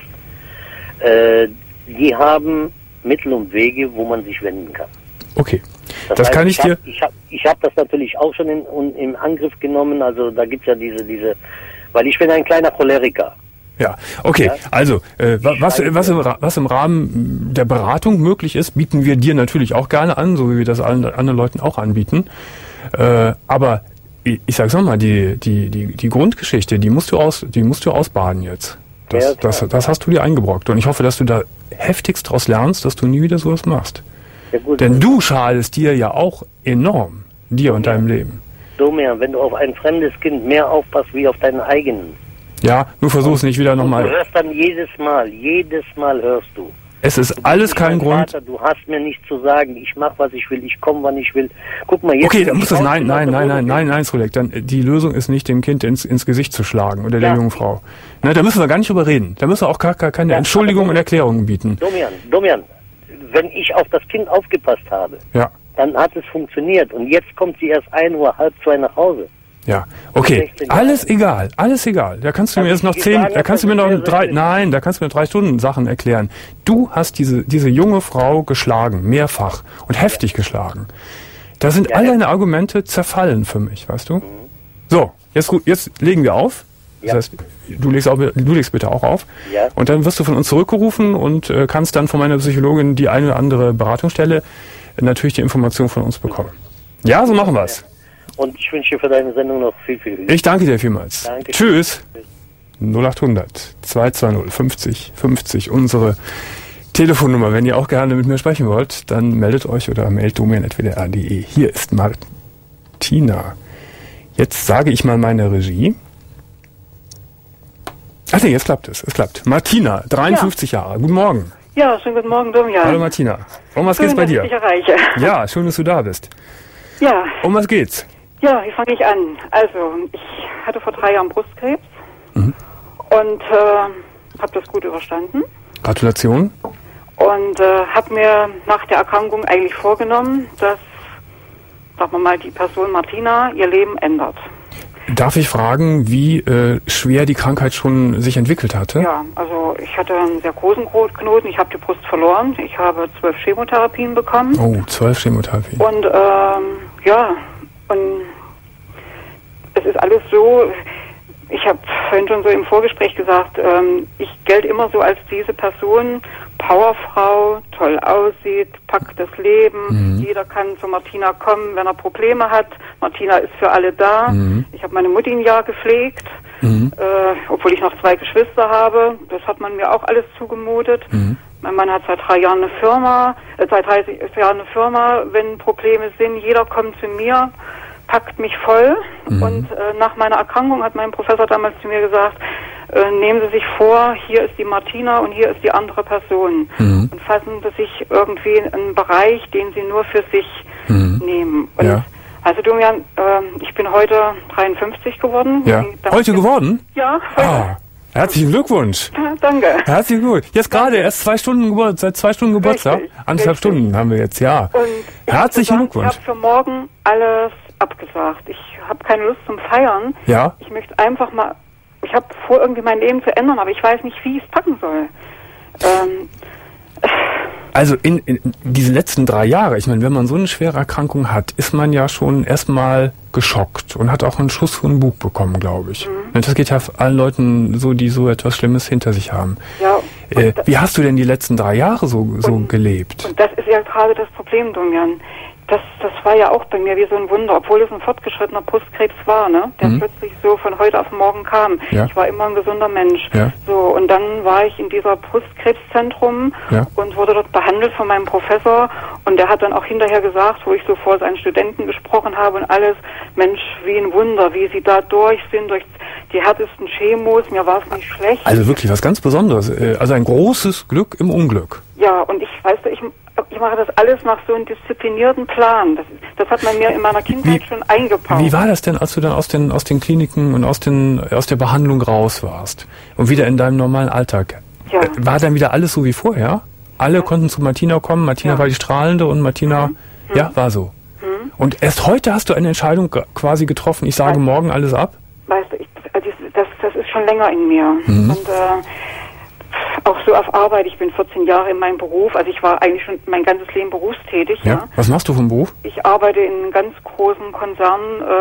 äh, die haben Mittel und Wege, wo man sich wenden kann. Okay, das, das heißt, kann ich, ich dir... Hab, ich habe ich hab das natürlich auch schon in, in, in Angriff genommen, also da gibt es ja diese, diese, weil ich bin ein kleiner Choleriker. Ja, okay, ja? also äh, was, was, im, was im Rahmen der Beratung möglich ist, bieten wir dir natürlich auch gerne an, so wie wir das allen anderen Leuten auch anbieten, äh, aber ich sag's nochmal, die, die, die, die Grundgeschichte, die musst du aus, die musst du ausbaden jetzt. Das, ja, das, das hast du dir eingebrockt. Und ich hoffe, dass du da heftigst daraus lernst, dass du nie wieder sowas machst. Ja, gut. Denn du schadest dir ja auch enorm, dir Domian, und deinem Leben. Domian, wenn du auf ein fremdes Kind mehr aufpasst wie auf deinen eigenen. Ja, nur versuch's nicht wieder nochmal. Du hörst dann jedes Mal, jedes Mal hörst du. Es ist alles kein Grund. Vater, du hast mir nicht zu sagen, ich mache, was ich will, ich komme, wann ich will. Guck mal, jetzt... Okay, dann muss das... Nein, nein, nein, nein, nein, nein, Skrolek. Dann die Lösung ist nicht, dem Kind ins, ins Gesicht zu schlagen oder der ja. jungen Frau. Na, da müssen wir gar nicht drüber reden. Da müssen wir auch gar, gar keine ja, Entschuldigung und Erklärungen bieten. Domian, Domian, wenn ich auf das Kind aufgepasst habe, ja. dann hat es funktioniert. Und jetzt kommt sie erst ein Uhr, halb zwei nach Hause. Ja, okay, alles egal, alles egal. Da kannst du mir jetzt noch zehn, da kannst du mir noch drei, nein, da kannst du mir drei Stunden Sachen erklären. Du hast diese diese junge Frau geschlagen, mehrfach und heftig geschlagen. Da sind all deine Argumente zerfallen für mich, weißt du? So, jetzt jetzt legen wir auf. Das heißt, du legst auch, du legst bitte auch auf. Ja. Und dann wirst du von uns zurückgerufen und äh, kannst dann von meiner Psychologin die eine oder andere Beratungsstelle äh, natürlich die Information von uns bekommen. Ja, so machen wir's. Und ich wünsche dir für deine Sendung noch viel, viel Glück. Ich danke dir vielmals. Danke. Tschüss. null acht hundert zwei zwei null fünfzig fünfzig, unsere Telefonnummer. Wenn ihr auch gerne mit mir sprechen wollt, dann meldet euch oder meldet domian at w d r punkt d e. Hier ist Martina. Jetzt sage ich mal meine Regie. Ach nee, jetzt klappt es. Es klappt. Martina, dreiundfünfzig ja. Jahre. Guten Morgen. Ja, schönen guten Morgen, Domian. Hallo Martina. Um was schön, geht's bei dir? Dass ich dich erreiche. Ja, schön, dass du da bist. Ja. Um was geht's? Ja, wie fange ich an? Also, ich hatte vor drei Jahren Brustkrebs mhm. und äh, habe das gut überstanden. Gratulation. Und äh, habe mir nach der Erkrankung eigentlich vorgenommen, dass, sagen wir mal, die Person Martina ihr Leben ändert. Darf ich fragen, wie äh, schwer die Krankheit schon sich entwickelt hatte? Ja, also ich hatte einen sehr großen Knoten, ich habe die Brust verloren, ich habe zwölf Chemotherapien bekommen. Oh, zwölf Chemotherapien. Und ähm, ja, und es ist alles so, ich habe vorhin schon so im Vorgespräch gesagt, ähm, ich gelte immer so als diese Person, Powerfrau, toll aussieht, packt das Leben, mhm. jeder kann zu Martina kommen, wenn er Probleme hat. Martina ist für alle da. Mhm. Ich habe meine Mutti ein Jahr gepflegt, mhm. äh, obwohl ich noch zwei Geschwister habe. Das hat man mir auch alles zugemutet. Mhm. Mein Mann hat seit drei Jahren eine Firma, äh, seit dreißig Jahren eine Firma. Wenn Probleme sind, jeder kommt zu mir, packt mich voll. Mhm. Und äh, nach meiner Erkrankung hat mein Professor damals zu mir gesagt, äh, nehmen Sie sich vor, hier ist die Martina und hier ist die andere Person. Mhm. Und fassen Sie sich irgendwie einen Bereich, den Sie nur für sich mhm. nehmen. Und ja. Also Domian, äh, ich bin heute dreiundfünfzig geworden. Ja. Heute geworden? Ja, heute. Ah. Herzlichen Glückwunsch. Danke. Herzlichen Glückwunsch. Jetzt gerade erst zwei Stunden Geburt, seit zwei Stunden Geburtstag. Richtig, Anderthalb richtig. Stunden haben wir jetzt, ja. Und Herzlichen gesagt, Glückwunsch. Ich habe für morgen alles abgesagt. Ich habe keine Lust zum Feiern. Ja. Ich möchte einfach mal, ich habe vor, irgendwie mein Leben zu ändern, aber ich weiß nicht, wie ich es packen soll. Ähm, Also in, in diese letzten drei Jahre, ich meine, wenn man so eine schwere Erkrankung hat, ist man ja schon erstmal geschockt und hat auch einen Schuss von Bug bekommen, glaube ich. Mhm. Das geht ja allen Leuten so, die so etwas Schlimmes hinter sich haben. Ja. Äh, wie hast du denn die letzten drei Jahre so, so und, gelebt? Und das ist ja gerade das Problem, Domian. Das, das war ja auch bei mir wie so ein Wunder, obwohl es ein fortgeschrittener Brustkrebs war, ne? Der mhm. plötzlich so von heute auf morgen kam. Ja. Ich war immer ein gesunder Mensch. Ja. So, und dann war ich in dieser Brustkrebszentrum ja. und wurde dort behandelt von meinem Professor. Und der hat dann auch hinterher gesagt, wo ich so vor seinen Studenten gesprochen habe und alles, Mensch, wie ein Wunder, wie sie da durch sind, durch die härtesten Chemos, mir war es nicht schlecht. Also wirklich was ganz Besonderes, also ein großes Glück im Unglück. Ja, und ich weiß, ich, ich mache das alles nach so einem disziplinierten Plan. Das, das hat man mir in meiner Kindheit wie, schon eingebaut. Wie war das denn, als du dann aus den aus den Kliniken und aus den aus der Behandlung raus warst und wieder in deinem normalen Alltag? Ja. War dann wieder alles so wie vorher? Alle ja. konnten zu Martina kommen, Martina ja. war die Strahlende und Martina, mhm. ja, war so. Mhm. Und erst heute hast du eine Entscheidung quasi getroffen, ich sage weißt, morgen alles ab? Weißt du, ich, das, das ist schon länger in mir. Mhm. Und äh, auch so auf Arbeit, ich bin vierzehn Jahre in meinem Beruf, also ich war eigentlich schon mein ganzes Leben berufstätig. Ja. Ja. Was machst du vom Beruf? Ich arbeite in einem ganz großen Konzern,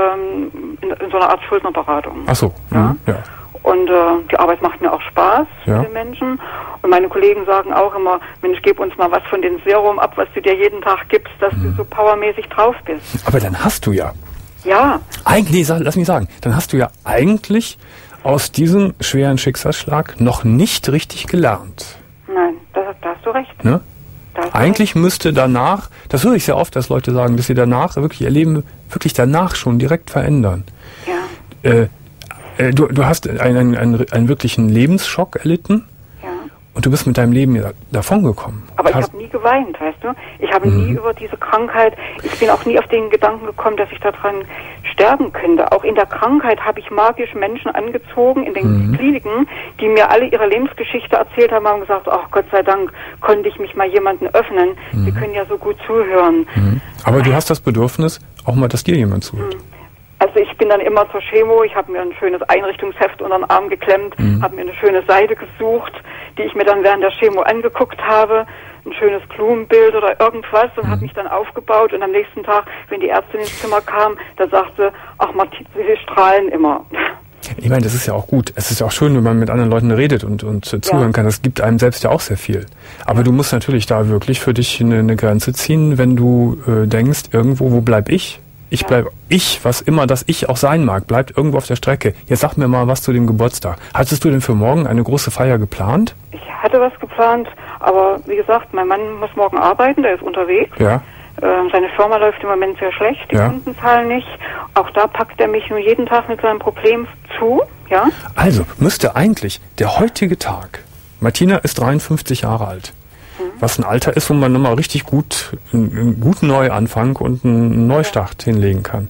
ähm, in, in so einer Art Schuldnerberatung. Ach so. Ja. Mhm. ja. Und äh, die Arbeit macht mir auch Spaß ja. mit den Menschen. Und meine Kollegen sagen auch immer, Mensch, gib uns mal was von dem Serum ab, was du dir jeden Tag gibst, dass mhm. du so powermäßig drauf bist. Aber dann hast du ja. Ja. Eigentlich, lass mich sagen, dann hast du ja eigentlich aus diesem schweren Schicksalsschlag noch nicht richtig gelernt. Nein, da, da hast du recht. Ne? Hast Eigentlich recht. müsste danach, das höre ich sehr oft, dass Leute sagen, dass sie danach wirklich ihr Leben wirklich danach schon direkt verändern. Ja. Äh, äh, du, du hast einen, einen, einen wirklichen Lebensschock erlitten. Ja. Und du bist mit deinem Leben davongekommen. Aber ich habe nie geweint, weißt du? Ich habe mhm. nie über diese Krankheit, ich bin auch nie auf den Gedanken gekommen, dass ich daran sterben könnte. Auch in der Krankheit habe ich magisch Menschen angezogen in den mhm. Kliniken, die mir alle ihre Lebensgeschichte erzählt haben, haben gesagt, ach Gott sei Dank konnte ich mich mal jemandem öffnen. Mhm. Sie können ja so gut zuhören. Mhm. Aber du hast das Bedürfnis, auch mal, dass dir jemand zuhört. Mhm. Also ich bin dann immer zur Chemo, ich habe mir ein schönes Einrichtungsheft unter den Arm geklemmt, mhm. habe mir eine schöne Seite gesucht, die ich mir dann während der Chemo angeguckt habe, ein schönes Blumenbild oder irgendwas und mhm. habe mich dann aufgebaut und am nächsten Tag, wenn die Ärztin ins Zimmer kam, da sagte, ach Martin, Sie strahlen immer. Ich meine, das ist ja auch gut. Es ist ja auch schön, wenn man mit anderen Leuten redet und, und äh, zuhören ja. kann. Das gibt einem selbst ja auch sehr viel. Aber ja. du musst natürlich da wirklich für dich eine, eine Grenze ziehen, wenn du äh, denkst, irgendwo, wo bleib ich? Ich ja. bleib, ich, was immer das Ich auch sein mag, bleibt irgendwo auf der Strecke. Jetzt sag mir mal was zu dem Geburtstag. Hattest du denn für morgen eine große Feier geplant? Ich hatte was geplant, aber wie gesagt, mein Mann muss morgen arbeiten, der ist unterwegs. Ja. Äh, seine Firma läuft im Moment sehr schlecht, die ja. Kunden zahlen nicht. Auch da packt er mich nur jeden Tag mit seinem Problem zu, ja. Also, müsste eigentlich der heutige Tag, Martina ist dreiundfünfzig Jahre alt, was ein Alter ist, wo man nochmal richtig gut einen guten Neuanfang und einen Neustart ja. hinlegen kann.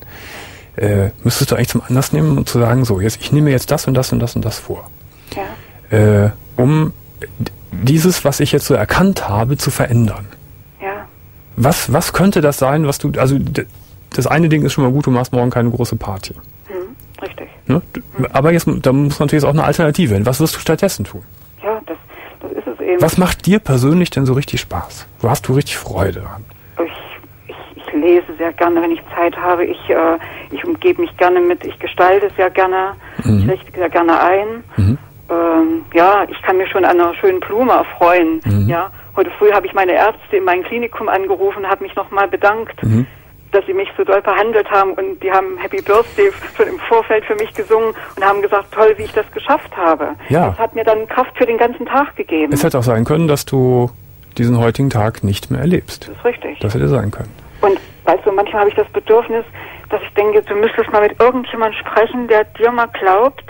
Äh, müsstest du eigentlich zum Anlass nehmen und zu sagen, so, jetzt ich nehme jetzt das und das und das und das vor. Ja. Äh, um dieses, was ich jetzt so erkannt habe, zu verändern. Ja. Was, was könnte das sein, was du, also das eine Ding ist schon mal gut, du machst morgen keine große Party. Hm, richtig. Ne? Hm. Aber jetzt, da muss natürlich auch eine Alternative hin. Was wirst du stattdessen tun? Ja, das, das ist es eben. Was macht dir persönlich denn so richtig Spaß? Wo hast du richtig Freude dran? Ich, ich, ich lese sehr gerne, wenn ich Zeit habe. Ich, äh, ich umgebe mich gerne mit, ich gestalte sehr gerne, mhm. ich richte sehr gerne ein. Mhm. Ähm, ja, ich kann mir schon an einer schönen Blume erfreuen. Mhm. Ja, heute früh habe ich meine Ärzte in meinem Klinikum angerufen, habe mich nochmal bedankt, mhm. dass sie mich so doll behandelt haben, und die haben Happy Birthday schon im Vorfeld für mich gesungen und haben gesagt, toll, wie ich das geschafft habe. Ja. Das hat mir dann Kraft für den ganzen Tag gegeben. Es hätte auch sein können, dass du diesen heutigen Tag nicht mehr erlebst. Das ist richtig. Das hätte sein können. Und weißt du, manchmal habe ich das Bedürfnis, dass ich denke, du müsstest mal mit irgendjemandem sprechen, der dir mal glaubt,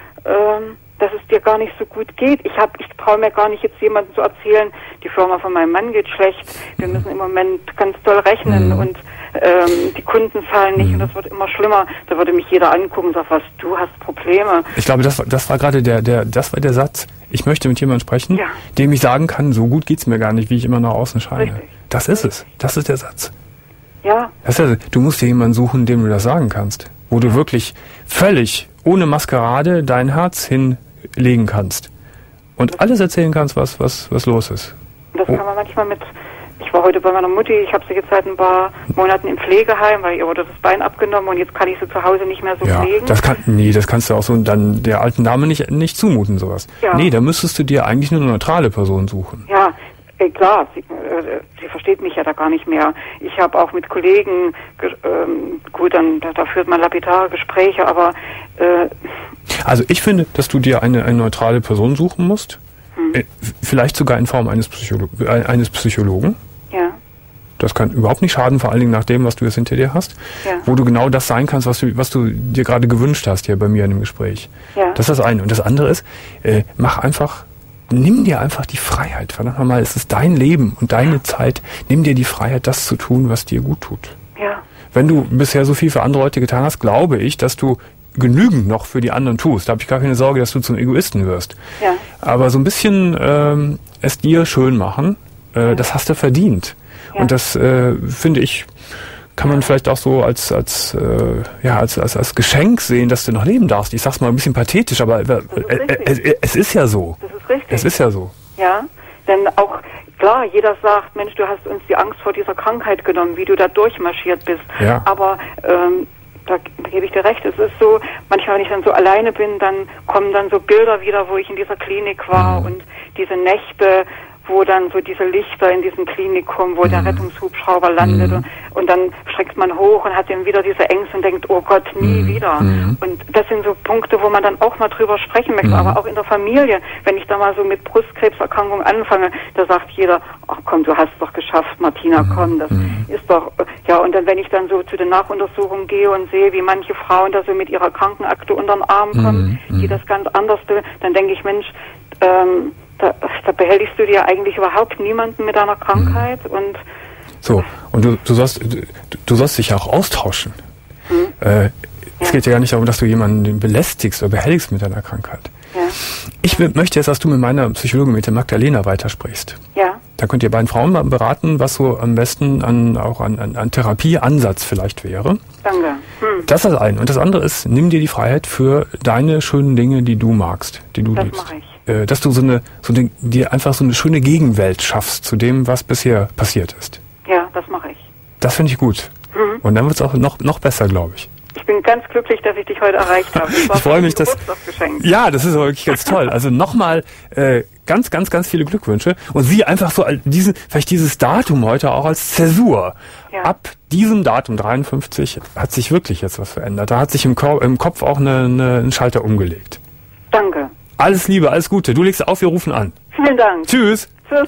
ähm, dass es dir gar nicht so gut geht. Ich hab, ich traue mir gar nicht jetzt jemandem zu erzählen, die Firma von meinem Mann geht schlecht, wir müssen im Moment ganz doll rechnen mhm. und ähm, die Kunden zahlen nicht mhm. und das wird immer schlimmer. Da würde mich jeder angucken und sagen, was, du hast Probleme. Ich glaube, das, das war gerade der, der, das war der Satz. Ich möchte mit jemandem sprechen, ja. dem ich sagen kann, so gut geht's mir gar nicht, wie ich immer nach außen scheine. Richtig. Das ist es. Das ist der Satz. Ja. Das ist, du musst dir jemanden suchen, dem du das sagen kannst. Wo du wirklich völlig ohne Maskerade dein Herz hinlegen kannst. Und alles erzählen kannst, was, was, was los ist. Das kann man manchmal mit... Ich war heute bei meiner Mutti, ich habe sie jetzt seit ein paar Monaten im Pflegeheim, weil ihr wurde das Bein abgenommen und jetzt kann ich sie zu Hause nicht mehr so ja, pflegen. Das kann, nee, das kannst du auch so dann der alten Dame nicht, nicht zumuten, sowas. Ja. Nee, da müsstest du dir eigentlich eine neutrale Person suchen. Ja, äh, klar, sie, äh, sie versteht mich ja da gar nicht mehr. Ich habe auch mit Kollegen, ähm, gut, dann da, da führt man lapidare Gespräche, aber... Äh, also ich finde, dass du dir eine, eine neutrale Person suchen musst, hm. äh, vielleicht sogar in Form eines, Psycholo- äh, eines Psychologen. Ja. Das kann überhaupt nicht schaden, vor allen Dingen nach dem, was du jetzt hinter dir hast. Ja. Wo du genau das sein kannst, was du, was du dir gerade gewünscht hast hier bei mir in dem Gespräch. Ja. Das ist das eine. Und das andere ist, äh, mach einfach, nimm dir einfach die Freiheit. Verdammt nochmal, es ist dein Leben und deine Zeit. Nimm dir die Freiheit, das zu tun, was dir gut tut. Ja. Wenn du bisher so viel für andere Leute getan hast, glaube ich, dass du genügend noch für die anderen tust. Da habe ich gar keine Sorge, dass du zum Egoisten wirst. Ja. Aber so ein bisschen ähm, es dir schön machen, äh, ja. das hast du verdient. Ja. Und das äh, finde ich, kann man vielleicht auch so als als äh, ja als, als als Geschenk sehen, dass du noch leben darfst. Ich sag's mal ein bisschen pathetisch, aber äh, äh, äh, es ist ja so. Das ist richtig. Es ist ja so. Ja, denn auch klar, jeder sagt, Mensch, du hast uns die Angst vor dieser Krankheit genommen, wie du da durchmarschiert bist. Ja. Aber ähm, da, da gebe ich dir recht, es ist so, manchmal, wenn ich dann so alleine bin, dann kommen dann so Bilder wieder, wo ich in dieser Klinik war mhm. und diese Nächte, wo dann so diese Lichter in diesem Klinikum, wo mhm. der Rettungshubschrauber landet mhm. und, und dann schreckt man hoch und hat dann wieder diese Ängste und denkt, oh Gott, nie mhm. wieder. Mhm. Und das sind so Punkte, wo man dann auch mal drüber sprechen möchte, mhm. aber auch in der Familie. Wenn ich da mal so mit Brustkrebserkrankung anfange, da sagt jeder, ach komm, du hast es doch geschafft, Martina, mhm. komm, das mhm. ist doch, ja, und dann, wenn ich dann so zu den Nachuntersuchungen gehe und sehe, wie manche Frauen da so mit ihrer Krankenakte unter den Arm kommen, mhm. die das ganz anders, dann denke ich, Mensch, ähm, Da, da behältst du dir eigentlich überhaupt niemanden mit deiner Krankheit mhm. und so und du, du sollst du, du sollst dich ja auch austauschen. Mhm. Äh, es ja. geht ja gar nicht darum, dass du jemanden belästigst oder behelligst mit deiner Krankheit. Ja. Ich ja. möchte jetzt, dass du mit meiner Psychologin, mit der Magdalena, weitersprichst. Ja. Da könnt ihr beiden Frauen mal beraten, was so am besten an auch an, an, an Therapieansatz vielleicht wäre. Danke. Hm. Das ist das eine. Und das andere ist, nimm dir die Freiheit für deine schönen Dinge, die du magst, die du das liebst. Mach ich. Dass du so eine, so eine, dir einfach so eine schöne Gegenwelt schaffst zu dem, was bisher passiert ist. Ja, das mache ich. Das finde ich gut. Mhm. Und dann wird es auch noch, noch besser, glaube ich. Ich bin ganz glücklich, dass ich dich heute erreicht habe. Das war ich freue mich, dass, Geburtstagsgeschenk. Ja, das ist wirklich ganz toll. Also nochmal, äh, ganz, ganz, ganz viele Glückwünsche. Und sieh einfach so diesen, vielleicht dieses Datum heute auch als Zäsur. Ja. Ab diesem Datum dreiundfünfzig hat sich wirklich jetzt was verändert. Da hat sich im, Ko- im Kopf auch eine, eine, ein Schalter umgelegt. Danke. Alles Liebe, alles Gute. Du legst auf, wir rufen an. Vielen Dank. Tschüss. Tschüss.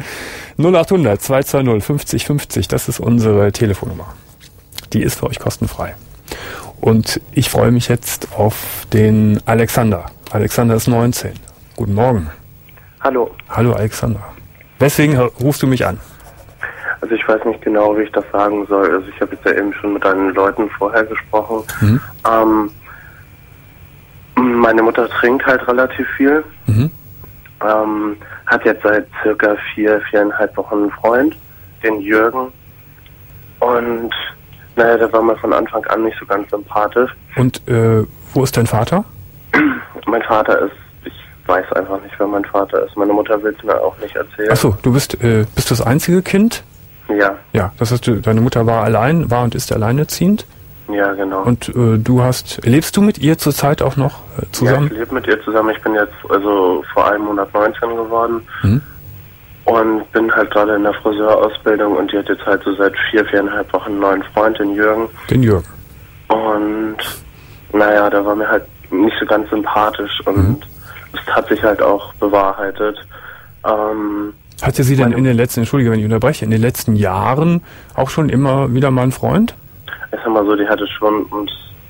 null acht hundert zwei zwei null fünfzig fünfzig, das ist unsere Telefonnummer. Die ist für euch kostenfrei. Und ich freue mich jetzt auf den Alexander. Alexander ist neunzehn. Guten Morgen. Hallo. Hallo Alexander. Weswegen rufst du mich an? Also ich weiß nicht genau, wie ich das sagen soll. Also ich habe jetzt ja eben schon mit deinen Leuten vorher gesprochen. Mhm. Ähm, meine Mutter trinkt halt relativ viel. Mhm. Ähm, hat jetzt seit circa vier, viereinhalb Wochen einen Freund, den Jürgen. Und naja, der war mir von Anfang an nicht so ganz sympathisch. Und äh, wo ist dein Vater? Mein Vater ist, ich weiß einfach nicht, wer mein Vater ist. Meine Mutter will es mir auch nicht erzählen. Achso, du bist, äh, bist das einzige Kind? Ja. Ja, das heißt, du, deine Mutter war allein, war und ist alleinerziehend? Ja, genau. Und äh, du hast, lebst du mit ihr zurzeit auch noch äh, zusammen? Ja, ich lebe mit ihr zusammen. Ich bin jetzt also vor einem Monat neunzehn geworden. Mhm. Und bin halt gerade in der Friseurausbildung und die hat jetzt halt so seit vier, viereinhalb Wochen einen neuen Freund, den Jürgen. Den Jürgen. Und naja, der war mir halt nicht so ganz sympathisch und mhm. es hat sich halt auch bewahrheitet. Ähm, Hatte sie denn in den letzten, entschuldige, wenn ich unterbreche, in den letzten Jahren auch schon immer wieder mal einen Freund? Ich sag mal so, die hatte schon uns,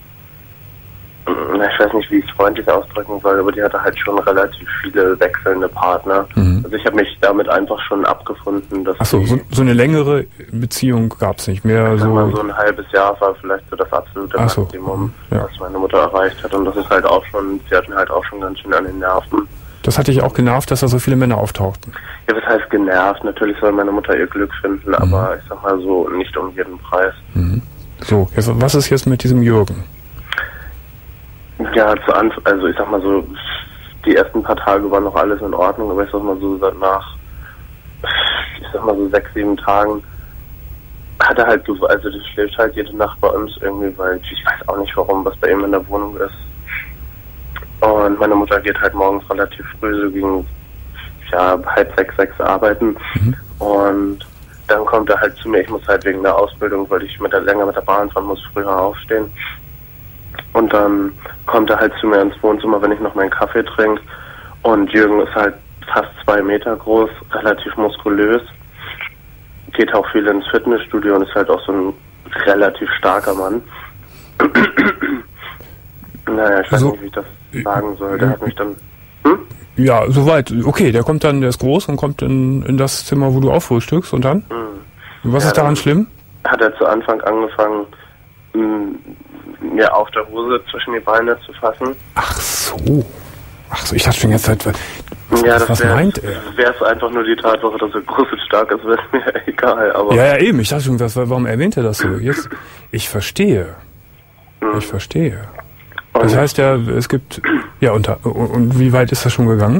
ich weiß nicht, wie ich es freundlich ausdrücken soll, aber die hatte halt schon relativ viele wechselnde Partner. Mhm. Also ich habe mich damit einfach schon abgefunden, dass Achso, so, so eine längere Beziehung gab es nicht mehr? So, mal, so ein halbes Jahr war vielleicht so das absolute so. Maximum, ja. was meine Mutter erreicht hat. Und das ist halt auch schon, sie hatten halt auch schon ganz schön an den Nerven. Das hat dich auch genervt, dass da so viele Männer auftauchten? Ja, was heißt genervt? Natürlich soll meine Mutter ihr Glück finden, mhm. aber ich sag mal so, nicht um jeden Preis. Mhm. So, jetzt, was ist jetzt mit diesem Jürgen? Ja, zu Anfang, also ich sag mal so, die ersten paar Tage war noch alles in Ordnung, aber ich sag mal so, nach, ich sag mal so sechs, sieben Tagen hat er halt, also das schläft halt jede Nacht bei uns irgendwie, weil ich weiß auch nicht warum, was bei ihm in der Wohnung ist. Und meine Mutter geht halt morgens relativ früh, so gegen, ja, halb sechs, sechs arbeiten. Mhm. Und dann kommt er halt zu mir, ich muss halt wegen der Ausbildung, weil ich mit der, länger mit der Bahn fahren muss, früher aufstehen. Und dann kommt er halt zu mir ins Wohnzimmer, wenn ich noch meinen Kaffee trinke. Und Jürgen ist halt fast zwei Meter groß, relativ muskulös. Geht auch viel ins Fitnessstudio und ist halt auch so ein relativ starker Mann. Naja, ich weiß also, nicht, wie ich das sagen soll. Der hat mich dann... Hm? Ja, soweit. Okay, der kommt dann, der ist groß und kommt in, in das Zimmer, wo du auffrühstückst und dann? Mhm. Was ja, ist daran schlimm? Hat er zu Anfang angefangen, mir auf der Hose zwischen die Beine zu fassen. Ach so. Ach so, ich dachte schon jetzt halt, was, ja, das was wär, meint er? Wäre es einfach nur die Tatsache, dass er groß und stark ist, wäre es mir egal. Aber ja, ja, eben. Ich dachte schon, was, warum erwähnt er das so? Jetzt, ich verstehe. Mhm. Ich verstehe. Das heißt ja, es gibt, ja, und, und wie weit ist das schon gegangen?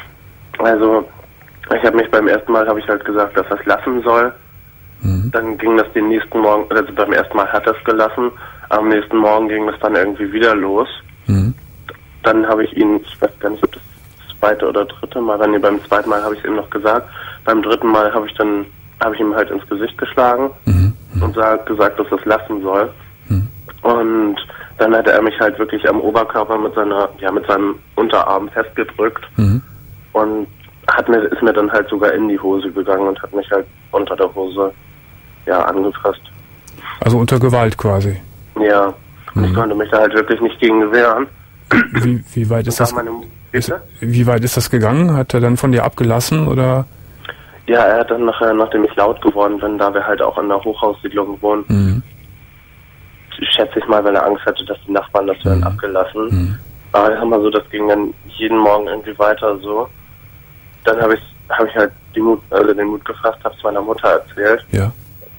Also, ich habe mich beim ersten Mal, habe ich halt gesagt, dass er es lassen soll. Mhm. Dann ging das den nächsten Morgen, also beim ersten Mal hat er es gelassen, am nächsten Morgen ging das dann irgendwie wieder los. Mhm. Dann habe ich ihn, ich weiß gar nicht, ob das zweite oder dritte Mal, dann nee, beim zweiten Mal habe ich es ihm noch gesagt, beim dritten Mal habe ich dann, habe ich ihm halt ins Gesicht geschlagen mhm. und sag, gesagt, dass er es lassen soll. Mhm. Und dann hat er mich halt wirklich am Oberkörper mit seiner, ja, mit seinem Unterarm festgedrückt mhm. und hat mir, ist mir dann halt sogar in die Hose gegangen und hat mich halt unter der Hose, ja, angefasst. Also unter Gewalt quasi? Ja. Und mhm. ich konnte mich da halt wirklich nicht gegen wehren. Wie, wie weit ist das? Meine, ist, wie weit ist das gegangen? Hat er dann von dir abgelassen oder? Ja, er hat dann nachher, nachdem ich laut geworden bin, da wir halt auch in der Hochhaussiedlung wohnen, mhm. schätze ich mal, weil er Angst hatte, dass die Nachbarn das werden, mhm. abgelassen. Mhm. Aber ich sag mal so, das ging dann jeden Morgen irgendwie weiter so. Dann habe ich, habe ich halt die Mut, also den Mut gefasst, habe es meiner Mutter erzählt. Ja.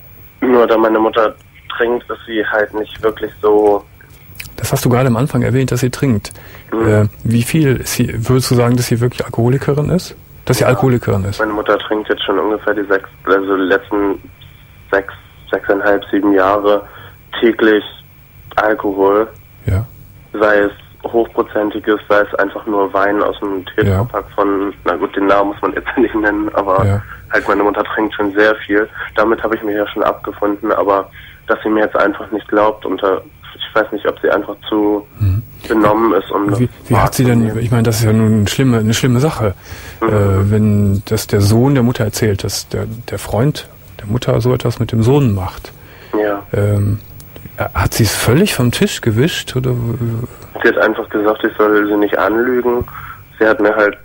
Nur da meine Mutter trinkt, ist sie halt nicht wirklich so. Das hast du gerade am Anfang erwähnt, dass sie trinkt. Mhm. Äh, wie viel ist sie, würdest du sagen, dass sie wirklich Alkoholikerin ist? Dass sie ja. Alkoholikerin ist? Meine Mutter trinkt jetzt schon ungefähr die sechs, also die letzten sechs, sechseinhalb, sieben Jahre täglich Alkohol. Ja. Sei es hochprozentiges, sei es einfach nur Wein aus dem Tetrapack ja. von, na gut, den Namen muss man jetzt nicht nennen, aber ja. halt meine Mutter trinkt schon sehr viel. Damit habe ich mich ja schon abgefunden, aber dass sie mir jetzt einfach nicht glaubt und ich weiß nicht, ob sie einfach zu mhm. benommen ist. Um wie wie hat sie denn, ich meine, das ist ja nun eine schlimme, eine schlimme Sache, mhm. äh, wenn das der Sohn der Mutter erzählt, dass der, der Freund der Mutter so etwas mit dem Sohn macht. Ja. Ähm, hat sie es völlig vom Tisch gewischt? Oder? Sie hat einfach gesagt, ich soll sie nicht anlügen. Sie hat mir halt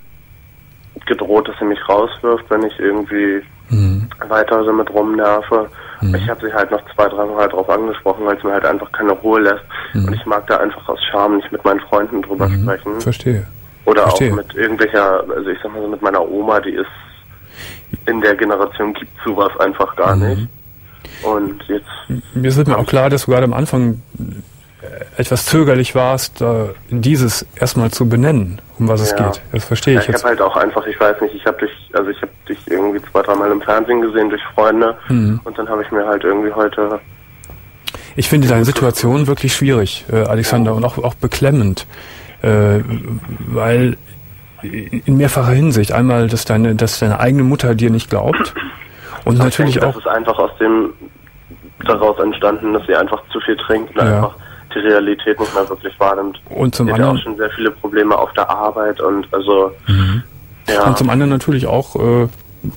gedroht, dass sie mich rauswirft, wenn ich irgendwie mhm. weiter damit rumnerve. Mhm. Ich habe sie halt noch zwei, drei Mal drauf angesprochen, weil es mir halt einfach keine Ruhe lässt. Mhm. Und ich mag da einfach aus Scham nicht mit meinen Freunden drüber mhm. sprechen. Verstehe. Oder Verstehe. auch mit irgendwelcher, also ich sag mal so mit meiner Oma, die ist in der Generation, gibt sowas einfach gar Mhm. nicht. Und jetzt... Mir wird mir auch klar, dass du gerade am Anfang etwas zögerlich warst, da dieses erstmal zu benennen, um was es Ja. geht. Das verstehe Ja, ich ich jetzt. habe halt auch einfach, ich weiß nicht, ich habe dich, also ich habe dich irgendwie zwei, dreimal im Fernsehen gesehen durch Freunde Mhm. und dann habe ich mir halt irgendwie heute... Ich finde deine Situation wirklich schwierig, äh, Alexander, Ja. und auch, auch beklemmend, äh, weil in mehrfacher Hinsicht. Einmal, dass deine, dass deine eigene Mutter dir nicht glaubt und Aber natürlich ich denke, auch... das ist einfach aus dem daraus entstanden, dass sie einfach zu viel trinkt und Ja. einfach die Realität nicht mehr wirklich wahrnimmt. Und zum Sie hat ja anderen... auch schon sehr viele Probleme auf der Arbeit und also Mhm. ja. Und zum anderen natürlich auch, äh,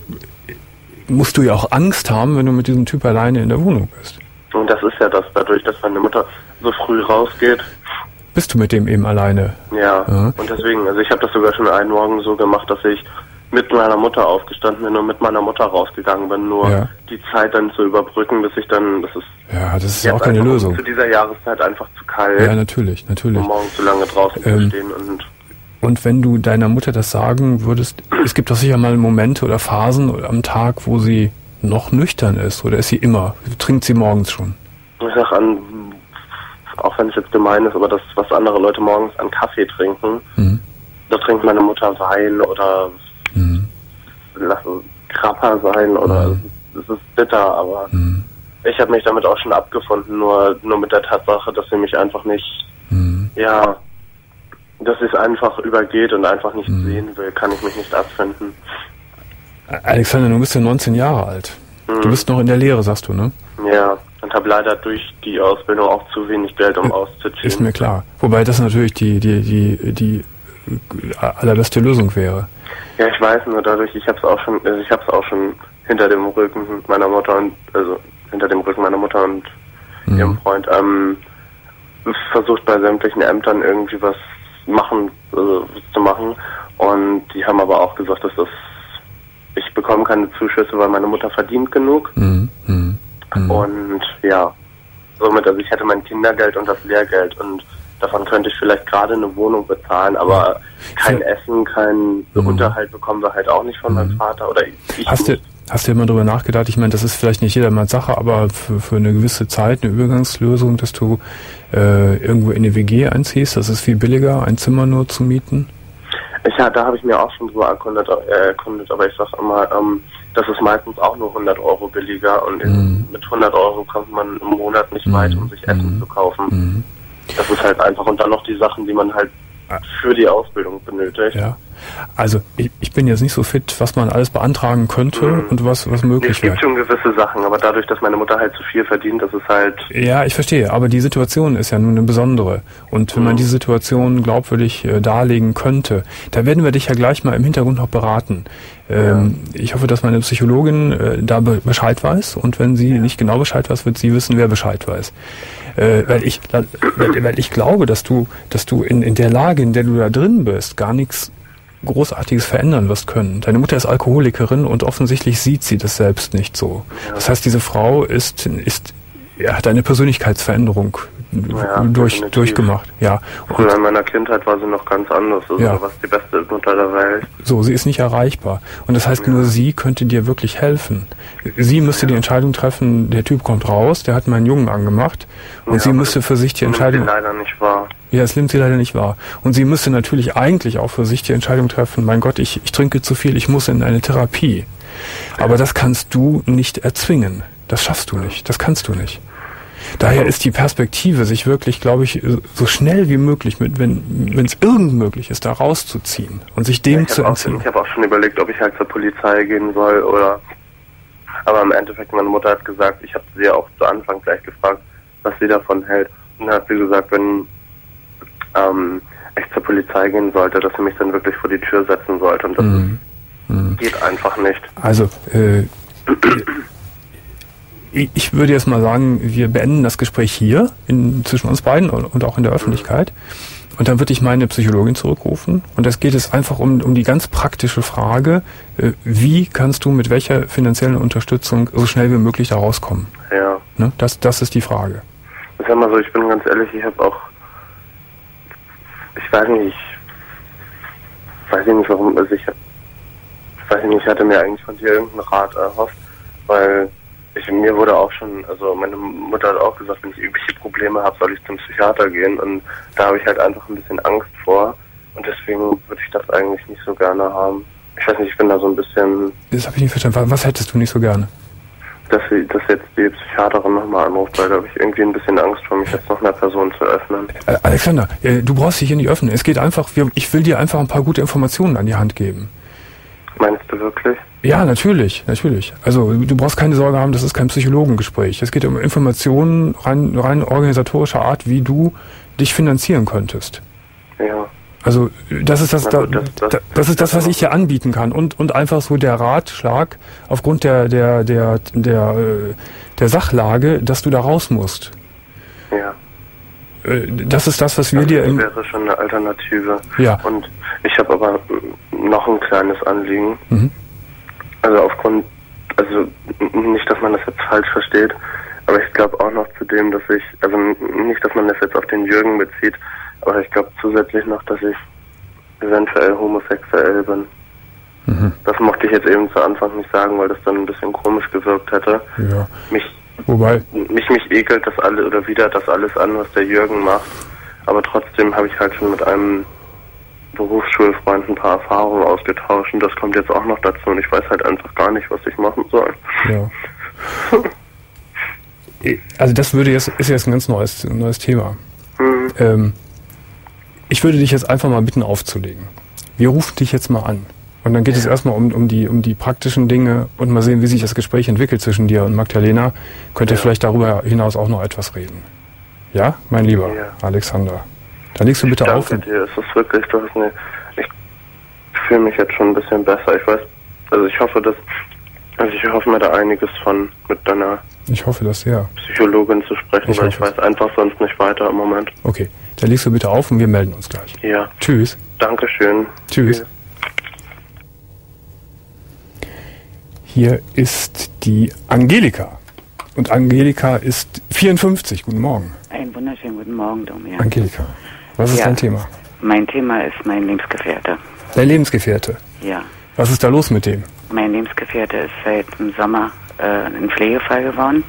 musst du ja auch Angst haben, wenn du mit diesem Typ alleine in der Wohnung bist. Und das ist ja das, dadurch, dass meine Mutter so früh rausgeht. Bist du mit dem eben alleine? Ja. Ja. Und deswegen, also ich habe das sogar schon einen Morgen so gemacht, dass ich mit meiner Mutter aufgestanden bin und mit meiner Mutter rausgegangen bin, nur Ja. die Zeit dann zu überbrücken, bis ich dann, das ist Ja, das ist ja jetzt auch keine einfach Lösung. zu dieser Jahreszeit einfach zu kalt, Ja, natürlich, natürlich. um morgens so lange draußen Ähm, zu stehen und Und wenn du deiner Mutter das sagen würdest, es gibt doch sicher mal Momente oder Phasen am Tag, wo sie noch nüchtern ist, oder ist sie immer? Trinkt sie morgens schon? ich sag an, auch wenn es jetzt gemein ist, aber das, was andere Leute morgens an Kaffee trinken, Mhm. da trinkt meine Mutter Wein oder Mhm. lass es Krapper sein oder Mhm. es, ist, es ist bitter, aber Mhm. ich habe mich damit auch schon abgefunden, nur, nur mit der Tatsache, dass sie mich einfach nicht, Mhm. ja, dass sie es einfach übergeht und einfach nicht Mhm. sehen will, kann ich mich nicht abfinden. Alexander, du bist ja neunzehn Jahre alt. Mhm. Du bist noch in der Lehre, sagst du, ne? Ja, und habe leider durch die Ausbildung auch zu wenig Geld, um auszuziehen. Ist mir klar. Wobei das natürlich die, die, die, die allerbeste Lösung wäre. Ja, ich weiß nur dadurch, ich habe es auch schon, also ich habe es auch schon hinter dem Rücken meiner Mutter und also hinter dem Rücken meiner Mutter und Mhm. ihrem Freund ähm, versucht bei sämtlichen Ämtern irgendwie was machen, also was zu machen, und die haben aber auch gesagt, dass das ich bekomme keine Zuschüsse, weil meine Mutter verdient genug. Mhm. Mhm. Mhm. Und ja, somit, also ich hätte mein Kindergeld und das Lehrgeld und davon könnte ich vielleicht gerade eine Wohnung bezahlen, aber kein Ja. Essen, kein Mhm. Unterhalt bekommen wir halt auch nicht von meinem Mhm. Vater oder ich Hast du, nicht. hast du immer darüber nachgedacht? Ich meine, das ist vielleicht nicht jedermanns Sache, aber für, für eine gewisse Zeit, eine Übergangslösung, dass du äh, irgendwo in eine W G einziehst, das ist viel billiger, ein Zimmer nur zu mieten? Ich, ja, da habe ich mir auch schon drüber erkundet, äh, erkundet aber ich sag immer, ähm, das ist meistens auch nur hundert Euro billiger und in, Mhm. mit hundert Euro kommt man im Monat nicht Mhm. weit, um sich Essen Mhm. zu kaufen. Mhm. Das ist halt einfach, und dann noch die Sachen, die man halt für die Ausbildung benötigt. Ja. Also ich, ich bin jetzt nicht so fit, was man alles beantragen könnte Mhm. und was, was Nee, möglich es gibt wäre. schon gewisse Sachen, aber dadurch, dass meine Mutter halt zu viel verdient, das ist halt, Ja, ich verstehe, aber die Situation ist ja nun eine besondere. Und wenn man Mhm. diese Situation glaubwürdig äh, darlegen könnte, da werden wir dich ja gleich mal im Hintergrund noch beraten. Ähm, Ich hoffe, dass meine Psychologin äh, da be Bescheid weiß, und wenn sie nicht genau Bescheid weiß, wird sie wissen, wer Bescheid weiß. Äh, weil ich, weil, weil ich glaube, dass du, dass du in, in der Lage, in der du da drin bist, gar nichts Großartiges verändern wirst können. Deine Mutter ist Alkoholikerin und offensichtlich sieht sie das selbst nicht so. Ja. Das heißt, diese Frau ist, ist, ja, hat eine Persönlichkeitsveränderung Ja, durch, definitiv. durchgemacht. Ja. früher in Und meiner Kindheit war sie noch ganz anders. Also Ja. da war sie die beste Mutter der Welt. so, sie ist nicht erreichbar. Und das heißt, Ja. nur sie könnte dir wirklich helfen. Sie müsste die Entscheidung treffen, der Typ kommt raus, der hat meinen Jungen angemacht, und Ja, sie aber müsste für sich die Nimmt sie Entscheidung... leider nicht wahr. Ja, das nimmt sie leider nicht wahr. Und sie müsste natürlich eigentlich auch für sich die Entscheidung treffen, mein Gott, ich, ich trinke zu viel, ich muss in eine Therapie. Aber das kannst du nicht erzwingen. Das schaffst du nicht. Das kannst du nicht. Daher ist die Perspektive, sich wirklich, glaube ich, so schnell wie möglich, mit, wenn wenn es irgend möglich ist, da rauszuziehen und sich dem Ich zu habe auch, entziehen. ich hab auch schon überlegt, ob ich halt zur Polizei gehen soll oder. Aber im Endeffekt, meine Mutter hat gesagt, ich habe sie ja auch zu Anfang gleich gefragt, was sie davon hält. Und dann hat sie gesagt, wenn ähm, ich zur Polizei gehen sollte, dass sie mich dann wirklich vor die Tür setzen sollte. Und das Mhm. Mhm. geht einfach nicht. Also, äh, ich ich würde jetzt mal sagen, wir beenden das Gespräch hier in, zwischen uns beiden und und auch in der Öffentlichkeit. Und dann würde ich meine Psychologin zurückrufen. Und es geht es einfach um, um die ganz praktische Frage, äh, wie kannst du mit welcher finanziellen Unterstützung so schnell wie möglich da rauskommen? Ja. Ne? Das, das ist die Frage. Ich sag mal so, ich bin ganz ehrlich, ich habe auch, ich weiß nicht, ich, weiß ich nicht warum, also ich, weiß ich nicht, ich hatte mir eigentlich von dir irgendeinen Rat erhofft, weil ich, mir wurde auch schon, also meine Mutter hat auch gesagt, wenn ich irgendwelche Probleme habe, soll ich zum Psychiater gehen und da habe ich halt einfach ein bisschen Angst vor und deswegen würde ich das eigentlich nicht so gerne haben. Ich weiß nicht, ich bin da so ein bisschen... Das habe ich nicht verstanden. Was hättest du nicht so gerne? Dass, sie, dass jetzt die Psychiaterin nochmal anruft, weil da habe ich irgendwie ein bisschen Angst vor, mich jetzt noch einer Person zu öffnen. Äh, Alexander, äh, du brauchst dich hier nicht öffnen. Es geht einfach, wir, ich will dir einfach ein paar gute Informationen an die Hand geben. Meinst du wirklich? Ja, natürlich, natürlich. Also du brauchst keine Sorge haben, das ist kein Psychologengespräch. Es geht um Informationen rein, rein organisatorischer Art, wie du dich finanzieren könntest. Ja. Also das ist das, Na da, gut, das, das, das, das ist das, was ich dir anbieten kann und und einfach so der Ratschlag aufgrund der der der der äh, der Sachlage, dass du da raus musst. Ja. Äh, das ist das, was wir das dir im wäre schon eine Alternative. Ja. Und ich habe aber noch ein kleines Anliegen. Mhm. Also aufgrund, also nicht, dass man das jetzt falsch versteht, aber ich glaube auch noch zu dem, dass ich, also nicht, dass man das jetzt auf den Jürgen bezieht, aber ich glaube zusätzlich noch, dass ich eventuell homosexuell bin. Mhm. Das mochte ich jetzt eben zu Anfang nicht sagen, weil das dann ein bisschen komisch gewirkt hätte. Ja. Mich, Wobei? Mich, mich ekelt das alle oder wieder das alles an, was der Jürgen macht. Aber trotzdem habe ich halt schon mit einem Berufsschulfreund ein paar Erfahrungen ausgetauscht und das kommt jetzt auch noch dazu und ich weiß halt einfach gar nicht, was ich machen soll. Ja. Also das würde jetzt, ist jetzt ein ganz neues, neues Thema. Mhm. Ähm, ich würde dich jetzt einfach mal bitten aufzulegen. Wir rufen dich jetzt mal an. Und dann geht es erstmal um, um, die, um die praktischen Dinge und mal sehen, wie sich das Gespräch entwickelt zwischen dir und Magdalena. Könnt ihr ja vielleicht darüber hinaus auch noch etwas reden. Ja, mein lieber ja. Alexander. Dann legst du bitte ich auf. Danke dir, es ist wirklich, das ist eine, ich fühle mich jetzt schon ein bisschen besser. Ich weiß, also ich hoffe, dass, also ich hoffe mir da einiges von mit deiner ich hoffe das sehr. Psychologin zu sprechen, ich weil ich weiß es. einfach sonst nicht weiter im Moment. Okay, dann legst du bitte auf und wir melden uns gleich. Ja. Tschüss. Dankeschön. Tschüss. Tschüss. Hier ist die Angelika. Und Angelika ist vierundfünfzig. Guten Morgen. Einen wunderschönen guten Morgen, Domian. Angelika, was ist ja, dein Thema? Mein Thema ist mein Lebensgefährte. Dein Lebensgefährte? Ja. Was ist da los mit dem? Mein Lebensgefährte ist seit dem Sommer äh, ein Pflegefall geworden.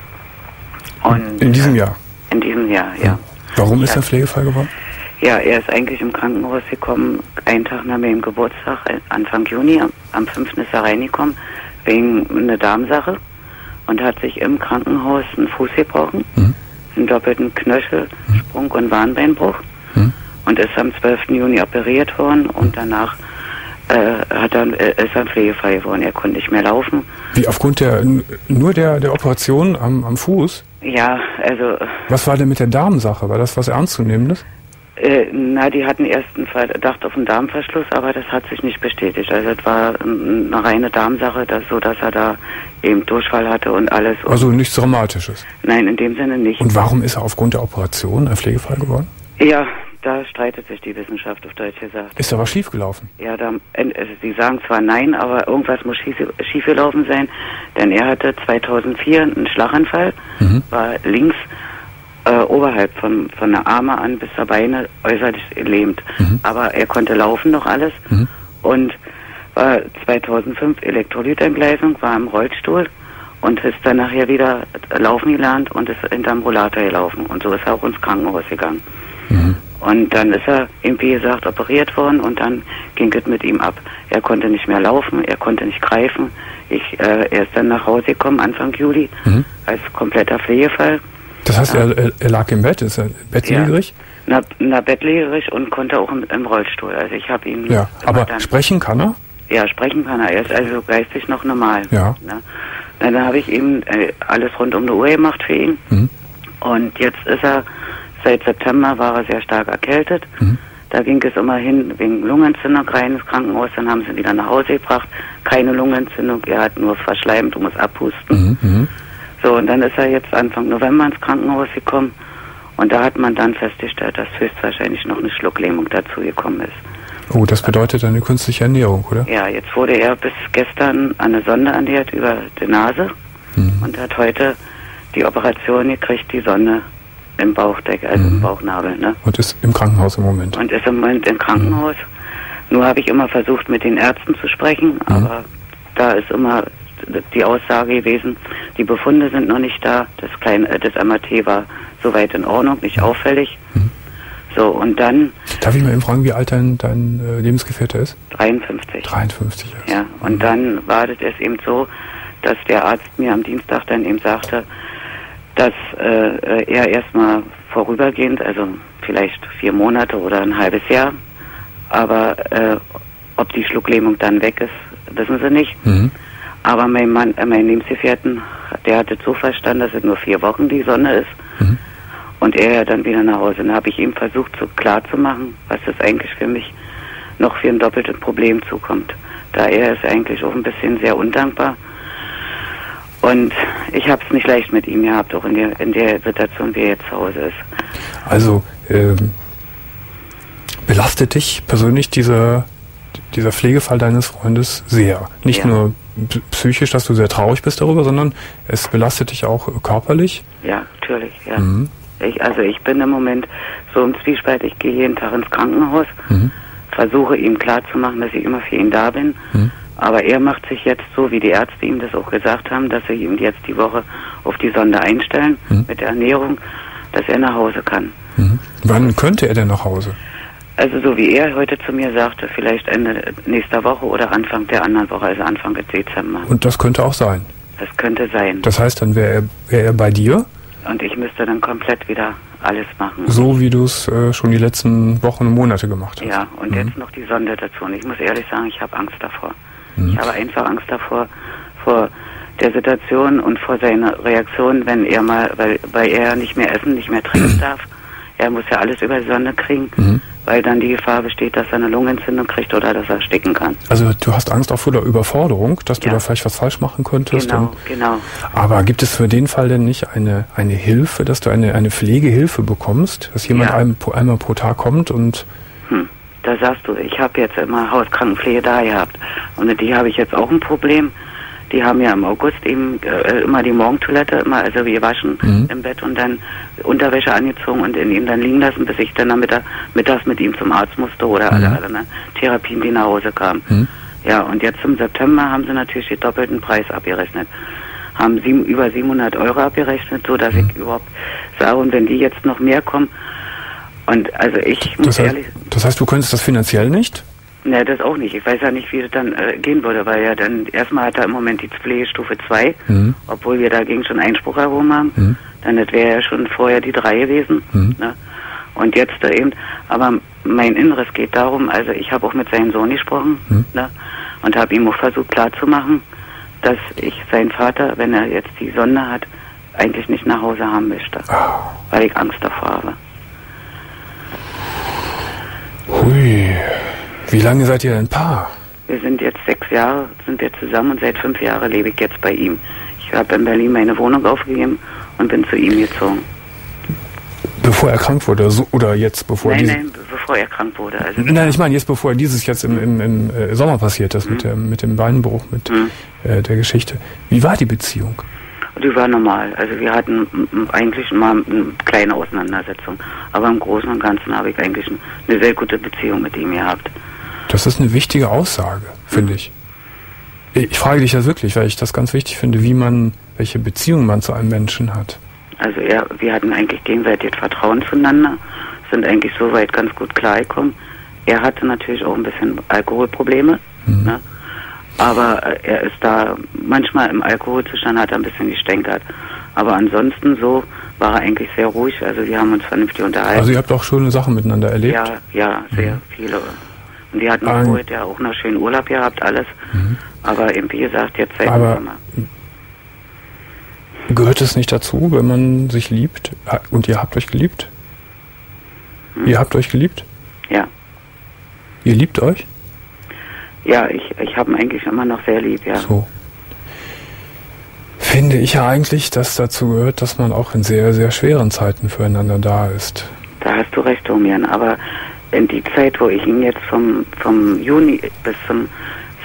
Und in diesem Jahr? In diesem Jahr, ja. Warum ich ist er Pflegefall geworden? Ja, er ist eigentlich im Krankenhaus gekommen, einen Tag nach meinem Geburtstag, Anfang Juni, am fünften ist er reingekommen, wegen einer Darmsache und hat sich im Krankenhaus einen Fuß gebrochen, mhm. einen doppelten Knöchelsprung mhm. und Warnbeinbruch mhm. und ist am zwölften Juni operiert worden und danach äh, hat er, äh, ist er pflegefrei geworden. Er konnte nicht mehr laufen. Wie, aufgrund der nur der, der Operation am, am Fuß? Ja, also... Was war denn mit der Darmsache? War das was Ernstzunehmendes? Äh, na, die hatten erst einen Verdacht auf einen Darmverschluss, aber das hat sich nicht bestätigt. Also es war eine reine Darmsache, das, so dass er da eben Durchfall hatte und alles. Und also nichts Dramatisches? Nein, in dem Sinne nicht. Und warum ist er aufgrund der Operation ein Pflegefall geworden? Ja, da streitet sich die Wissenschaft, auf Deutsch gesagt. Ist da was schiefgelaufen? Ja, da, also sie sagen zwar nein, aber irgendwas muss schief, schiefgelaufen sein, denn er hatte zweitausendvier einen Schlaganfall, mhm. war links Äh, oberhalb von, von der Arme an bis zur Beine äußerlich lähmt. Mhm. Aber er konnte laufen noch alles mhm. und war zweitausendfünf Elektrolytentgleisung, war im Rollstuhl und ist dann nachher wieder laufen gelernt und ist hinterm Rollator gelaufen. Und so ist er auch ins Krankenhaus gegangen. Mhm. Und dann ist er, wie gesagt, operiert worden und dann ging es mit ihm ab. Er konnte nicht mehr laufen, er konnte nicht greifen. Ich, äh, er ist dann nach Hause gekommen, Anfang Juli, mhm. als kompletter Pflegefall. Das heißt, ja. er, er lag im Bett, ist er bettlägerig? Ja, na, na bettlägerig und konnte auch im, im Rollstuhl. Also ich habe ihn... Ja, aber dann, sprechen kann er? Ja, sprechen kann er. Er ist also geistig noch normal. Ja. Ne? Na, dann habe ich eben äh, alles rund um die Uhr gemacht für ihn. Mhm. Und jetzt ist er, seit September war er sehr stark erkältet. Mhm. Da ging es immer hin wegen Lungenentzündung rein ins Krankenhaus. Dann haben sie ihn wieder nach Hause gebracht. Keine Lungenentzündung, er hat nur verschleimt und muss abhusten. Mhm. So, und dann ist er jetzt Anfang November ins Krankenhaus gekommen und da hat man dann festgestellt, dass höchstwahrscheinlich noch eine Schlucklähmung dazu gekommen ist. Oh, das bedeutet eine künstliche Ernährung, oder? Ja, jetzt wurde er bis gestern an eine Sonde ernährt über die Nase mhm. und hat heute die Operation gekriegt, die Sonde im Bauchdeckel, also mhm. im Bauchnabel. Ne? Und ist im Krankenhaus im Moment? Und ist im Moment im Krankenhaus, Nur habe ich immer versucht, mit den Ärzten zu sprechen, mhm. aber da ist immer die Aussage gewesen, die Befunde sind noch nicht da, das, kleine, das M R T war soweit in Ordnung, nicht auffällig. Mhm. So, und dann... Darf ich mal eben fragen, wie alt dein, dein äh, Lebensgefährte ist? dreiundfünfzig. dreiundfünfzig, ja. Ja, und mhm. dann war das eben so, dass der Arzt mir am Dienstag dann eben sagte, dass äh, er erstmal vorübergehend, also vielleicht vier Monate oder ein halbes Jahr, aber äh, ob die Schlucklähmung dann weg ist, wissen sie nicht. Mhm. Aber mein Mann, äh, mein Lebensgefährten, der hat es so verstanden, dass es nur vier Wochen die Sonne ist. Mhm. Und er dann wieder nach Hause. Dann habe ich ihm versucht, so klar zu machen, was das eigentlich für mich noch für ein doppeltes Problem zukommt. Da er ist eigentlich auch ein bisschen sehr undankbar. Und ich habe es nicht leicht mit ihm gehabt, auch in der, in der Situation, wie er jetzt zu Hause ist. Also, ähm, belastet dich persönlich dieser, dieser Pflegefall deines Freundes sehr? Nicht ja. nur psychisch, dass du sehr traurig bist darüber, sondern es belastet dich auch körperlich? Ja, natürlich, ja. Mhm. Ich, also ich bin im Moment so im Zwiespalt, ich gehe jeden Tag ins Krankenhaus, mhm. versuche ihm klarzumachen, dass ich immer für ihn da bin, mhm. aber er macht sich jetzt so, wie die Ärzte ihm das auch gesagt haben, dass sie ihm jetzt die Woche auf die Sonde einstellen mhm. mit der Ernährung, dass er nach Hause kann. Mhm. Wann könnte er denn nach Hause? Also so wie er heute zu mir sagte, vielleicht Ende nächster Woche oder Anfang der anderen Woche, also Anfang Dezember. Und das könnte auch sein? Das könnte sein. Das heißt, dann wäre er, wär er bei dir? Und ich müsste dann komplett wieder alles machen. So wie du es äh, schon die letzten Wochen und Monate gemacht hast. Ja, und mhm. jetzt noch die Sonde dazu. Und ich muss ehrlich sagen, ich habe Angst davor. Mhm. Ich habe einfach Angst davor, vor der Situation und vor seiner Reaktion, wenn er mal, weil, weil er nicht mehr essen, nicht mehr trinken darf. Er muss ja alles über die Sonde kriegen, mhm. weil dann die Gefahr besteht, dass er eine Lungenentzündung kriegt oder dass er ersticken kann. Also du hast Angst auch vor der Überforderung, dass du ja. da vielleicht was falsch machen könntest? Genau, und, genau. Aber gibt es für den Fall denn nicht eine, eine Hilfe, dass du eine, eine Pflegehilfe bekommst, dass jemand ja. einem, einmal pro Tag kommt und... Hm. Da sagst du, ich habe jetzt immer Hauskrankenpflege da gehabt und mit die habe ich jetzt auch ein Problem. Die haben ja im August eben äh, immer die Morgentoilette, immer, also wir waschen mhm. im Bett und dann Unterwäsche angezogen und in ihm dann liegen lassen, bis ich dann mittags, mittags mit ihm zum Arzt musste oder mhm. alle anderen Therapien, die nach Hause kamen. Mhm. Ja, und jetzt im September haben sie natürlich den doppelten Preis abgerechnet. Haben sieben, über siebenhundert Euro abgerechnet, so dass mhm. ich überhaupt sage, und wenn die jetzt noch mehr kommen, und also ich muss das heißt, ehrlich... Das heißt, du könntest das finanziell nicht? Ne, das auch nicht. Ich weiß ja nicht, wie das dann äh, gehen würde, weil ja dann erstmal hat er im Moment die Pflegestufe zwei, mhm. obwohl wir dagegen schon Einspruch erhoben haben. Mhm. Dann das wäre ja schon vorher die drei gewesen. Mhm. Ne? Und jetzt da eben, aber mein Inneres geht darum, also ich habe auch mit seinem Sohn gesprochen mhm. ne? und habe ihm auch versucht klarzumachen, dass ich seinen Vater, wenn er jetzt die Sonde hat, eigentlich nicht nach Hause haben möchte, oh. weil ich Angst davor habe. Hui. Wie lange seid ihr ein Paar? Wir sind jetzt sechs Jahre, sind wir zusammen und seit fünf Jahren lebe ich jetzt bei ihm. Ich habe in Berlin meine Wohnung aufgegeben und bin zu ihm gezogen. Bevor er krank wurde so, oder jetzt bevor Nein, diese... nein, bevor er krank wurde. Also nein, ich meine jetzt bevor dieses jetzt im, im, im äh, Sommer passiert ist, mhm. mit, dem, mit dem Beinbruch, mit mhm. äh, der Geschichte. Wie war die Beziehung? Die war normal. Also wir hatten eigentlich mal eine kleine Auseinandersetzung. Aber im Großen und Ganzen habe ich eigentlich eine sehr gute Beziehung mit ihm gehabt. Das ist eine wichtige Aussage, finde ich. Ich frage dich das wirklich, weil ich das ganz wichtig finde, wie man, welche Beziehung man zu einem Menschen hat. Also er, wir hatten eigentlich gegenseitig Vertrauen zueinander, sind eigentlich soweit ganz gut klargekommen. Er hatte natürlich auch ein bisschen Alkoholprobleme, mhm. ne? Aber er ist da, manchmal im Alkoholzustand hat er ein bisschen gestänkert. Aber ansonsten so war er eigentlich sehr ruhig, also wir haben uns vernünftig unterhalten. Also ihr habt auch schöne Sachen miteinander erlebt? Ja, ja, sehr mhm. viele. Und wir hatten auch Ein, heute ja auch noch schönen Urlaub gehabt, alles. Mhm. Aber eben, wie gesagt, jetzt seit Aber Sommer. Gehört es nicht dazu, wenn man sich liebt? Und ihr habt euch geliebt? Hm. Ihr habt euch geliebt? Ja. Ihr liebt euch? Ja, ich, ich habe ihn eigentlich immer noch sehr lieb, ja. So. Finde ich ja eigentlich, dass dazu gehört, dass man auch in sehr, sehr schweren Zeiten füreinander da ist. Da hast du recht, Domian, aber in die Zeit, wo ich ihn jetzt vom, vom Juni bis zum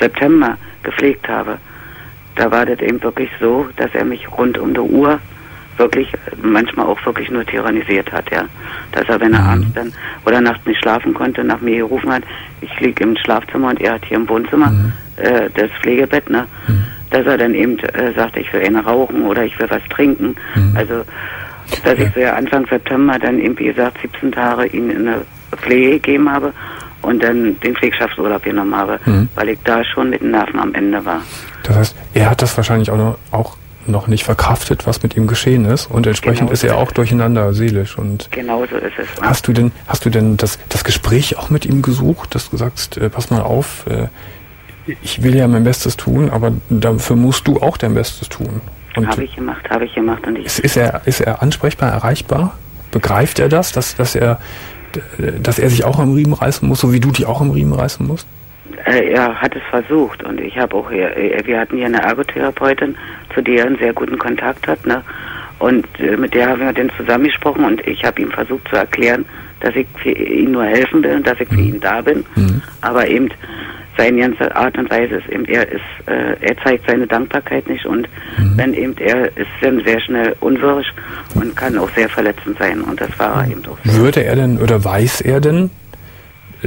September gepflegt habe, da war das eben wirklich so, dass er mich rund um die Uhr wirklich, manchmal auch wirklich nur tyrannisiert hat, ja. Dass er, wenn er Mhm. abends dann oder nachts nicht schlafen konnte, nach mir gerufen hat, ich liege im Schlafzimmer und er hat hier im Wohnzimmer Mhm. äh, das Pflegebett, ne? Mhm. Dass er dann eben äh, sagte, ich will eine rauchen oder ich will was trinken. Mhm. Also, dass Ja. ich so ja Anfang September dann eben, wie gesagt, siebzehn Tage ihn in eine Pflege gegeben habe und dann den Pflegschaftsurlaub genommen habe, Mhm. weil ich da schon mit den Nerven am Ende war. Das heißt, er hat das wahrscheinlich auch noch, auch noch nicht verkraftet, was mit ihm geschehen ist, und entsprechend Genau ist so er ist auch es. durcheinander seelisch. Und Genau so ist es. hast du denn, hast du denn das, das Gespräch auch mit ihm gesucht, dass du sagst, äh, pass mal auf, äh, ich will ja mein Bestes tun, aber dafür musst du auch dein Bestes tun. Und Habe ich gemacht, habe ich gemacht und ich ist, ist er, ist er ansprechbar, erreichbar? Begreift er das, dass, dass er, dass er sich auch am Riemen reißen muss, so wie du dich auch am Riemen reißen musst? Äh, er hat es versucht und ich habe auch hier, äh, wir hatten hier eine Ergotherapeutin, zu der er einen sehr guten Kontakt hat, ne? Und äh, mit der haben wir dann zusammengesprochen und ich habe ihm versucht zu erklären, dass ich für ihn nur helfen will und dass ich für ihn da bin. Mhm. Aber eben seine ganze Art und Weise ist eben, er ist, äh, er zeigt seine Dankbarkeit nicht und Mhm. wenn eben, er ist dann sehr schnell unwirsch und kann auch sehr verletzend sein und das war er eben auch. Würde er denn oder weiß er denn, äh,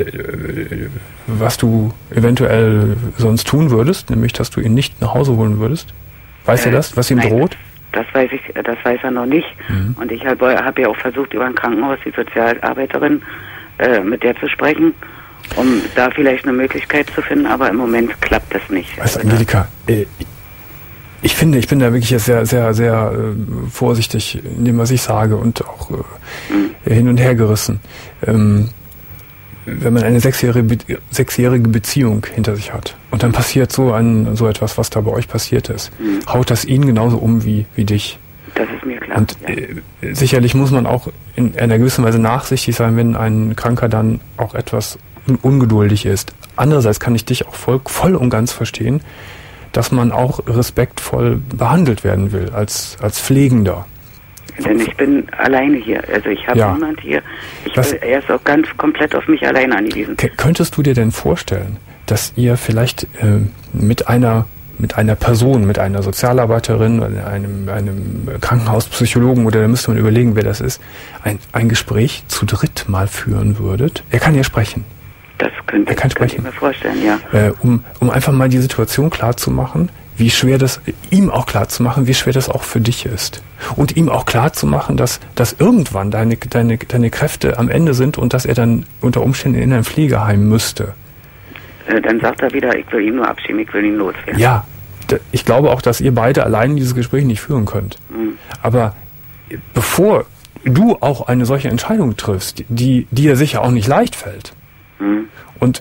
was du eventuell sonst tun würdest, nämlich dass du ihn nicht nach Hause holen würdest? Weiß Äh, er das, was ihm nein, droht? Das weiß ich, das weiß er noch nicht. Mhm. Und ich habe hab ja auch versucht, über ein Krankenhaus, die Sozialarbeiterin, äh, mit der zu sprechen, um da vielleicht eine Möglichkeit zu finden, aber im Moment klappt das nicht. Weißt du, Also Angelika, äh, ich finde, ich bin da wirklich jetzt sehr, sehr, sehr äh, vorsichtig in dem, was ich sage und auch äh, hin und her gerissen. Ähm, wenn man eine sechsjährige, Be- sechsjährige Beziehung hinter sich hat und dann passiert so ein, so etwas, was da bei euch passiert ist, Mhm. haut das ihn genauso um wie, wie dich. das ist mir klar. Und ja. äh, sicherlich muss man auch in einer gewissen Weise nachsichtig sein, wenn ein Kranker dann auch etwas un- ungeduldig ist. Andererseits kann ich dich auch voll, voll und ganz verstehen, dass man auch respektvoll behandelt werden will als, als Pflegender. Denn ich bin alleine hier. Also ich habe Ja. niemand hier. Ich Das- will, er ist auch ganz komplett auf mich alleine angewiesen. K- könntest du dir denn vorstellen, dass ihr vielleicht äh, mit einer mit einer Person, mit einer Sozialarbeiterin, oder einem, einem Krankenhauspsychologen, oder da müsste man überlegen, wer das ist, ein, ein Gespräch zu dritt mal führen würdet? Er kann ja sprechen. Das könnte, Er kann könnte ich sprechen. mir vorstellen, ja. Äh, um, um einfach mal die Situation klar zu machen, wie schwer das, ihm auch klar zu machen, wie schwer das auch für dich ist. Und ihm auch klar zu machen, dass, dass irgendwann deine, deine, deine Kräfte am Ende sind und dass er dann unter Umständen in ein Pflegeheim müsste. Äh, Dann sagt er wieder, ich will ihn nur abschieben, ich will ihn loswerden. Ja, d- ich glaube auch, dass ihr beide allein dieses Gespräch nicht führen könnt. Mhm. Aber bevor du auch eine solche Entscheidung triffst, die dir sicher auch nicht leicht fällt, Mhm. und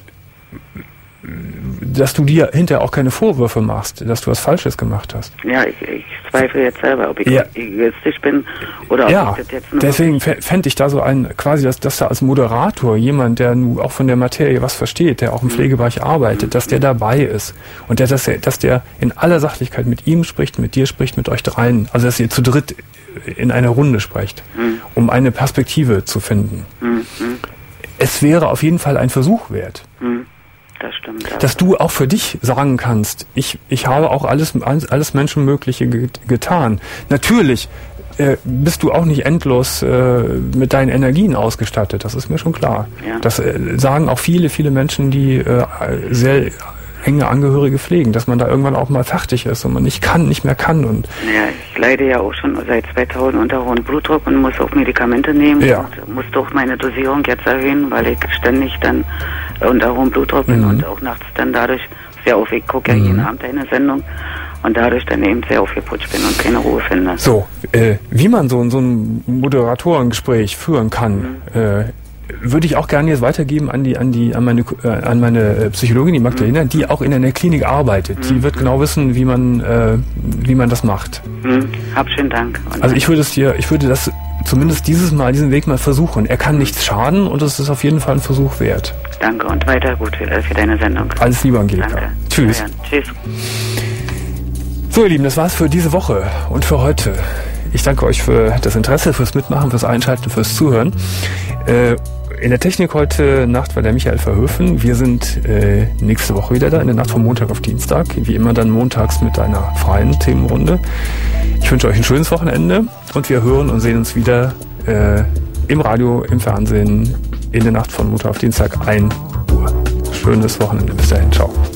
dass du dir hinterher auch keine Vorwürfe machst, dass du was Falsches gemacht hast. Ja, ich, ich zweifle jetzt selber, ob ich Ja. egoistisch bin oder ob Ja, ich das jetzt nur... deswegen fände ich da so ein, quasi, dass, dass da als Moderator jemand, der nun auch von der Materie was versteht, der auch im Pflegebereich arbeitet, dass der dabei ist und der, dass, er, dass der in aller Sachlichkeit mit ihm spricht, mit dir spricht, mit euch dreien, also dass ihr zu dritt in einer Runde sprecht, Mhm. um eine Perspektive zu finden. Mhm. Mhm. Es wäre auf jeden Fall ein Versuch wert. Mhm. Das stimmt. aber- Dass du auch für dich sagen kannst, ich, ich habe auch alles, alles Menschenmögliche ge- getan. Natürlich äh, bist du auch nicht endlos äh, mit deinen Energien ausgestattet, das ist mir schon klar. Ja. Das äh, sagen auch viele, viele Menschen, die äh, sehr enge Angehörige pflegen, dass man da irgendwann auch mal fertig ist und man nicht kann, nicht mehr kann. Und Ja, ich leide ja auch schon seit zweitausend unter hohem Blutdruck und muss auch Medikamente nehmen. Ja. Und muss doch meine Dosierung jetzt erhöhen, weil ich ständig dann unter hohem Blutdruck bin Mhm. und auch nachts dann dadurch sehr auf, ich gucke ja Mhm. jeden Abend eine Sendung und dadurch dann eben sehr aufgeputscht bin und keine Ruhe finde. so, äh, wie man so, so ein Moderatorengespräch führen kann, Mhm. äh, würde ich auch gerne jetzt weitergeben an die, an die, an meine, äh, an meine äh, Psychologin, die Magdalena, die auch in einer Klinik arbeitet. Die wird genau wissen, wie man, äh, wie man das macht. Hm, hab schönen Dank. Und Also ich würde es dir, ich würde das zumindest dieses Mal, diesen Weg mal versuchen. Er kann nichts schaden und es ist auf jeden Fall ein Versuch wert. danke und weiter gut für, äh, für deine Sendung. Alles Liebe, Angelika. Danke. Tschüss. Ja, Tschüss. So, ihr Lieben, das war's für diese Woche und für heute. Ich danke euch für das Interesse, fürs Mitmachen, fürs Einschalten, fürs Zuhören. Äh, in der Technik heute Nacht war der Michael Verhöfen. Wir sind äh, nächste Woche wieder da, in der Nacht von Montag auf Dienstag. Wie immer dann montags mit einer freien Themenrunde. Ich wünsche euch ein schönes Wochenende und wir hören und sehen uns wieder äh, im Radio, im Fernsehen in der Nacht von Montag auf Dienstag ein Uhr. Schönes Wochenende. Bis dahin. Ciao.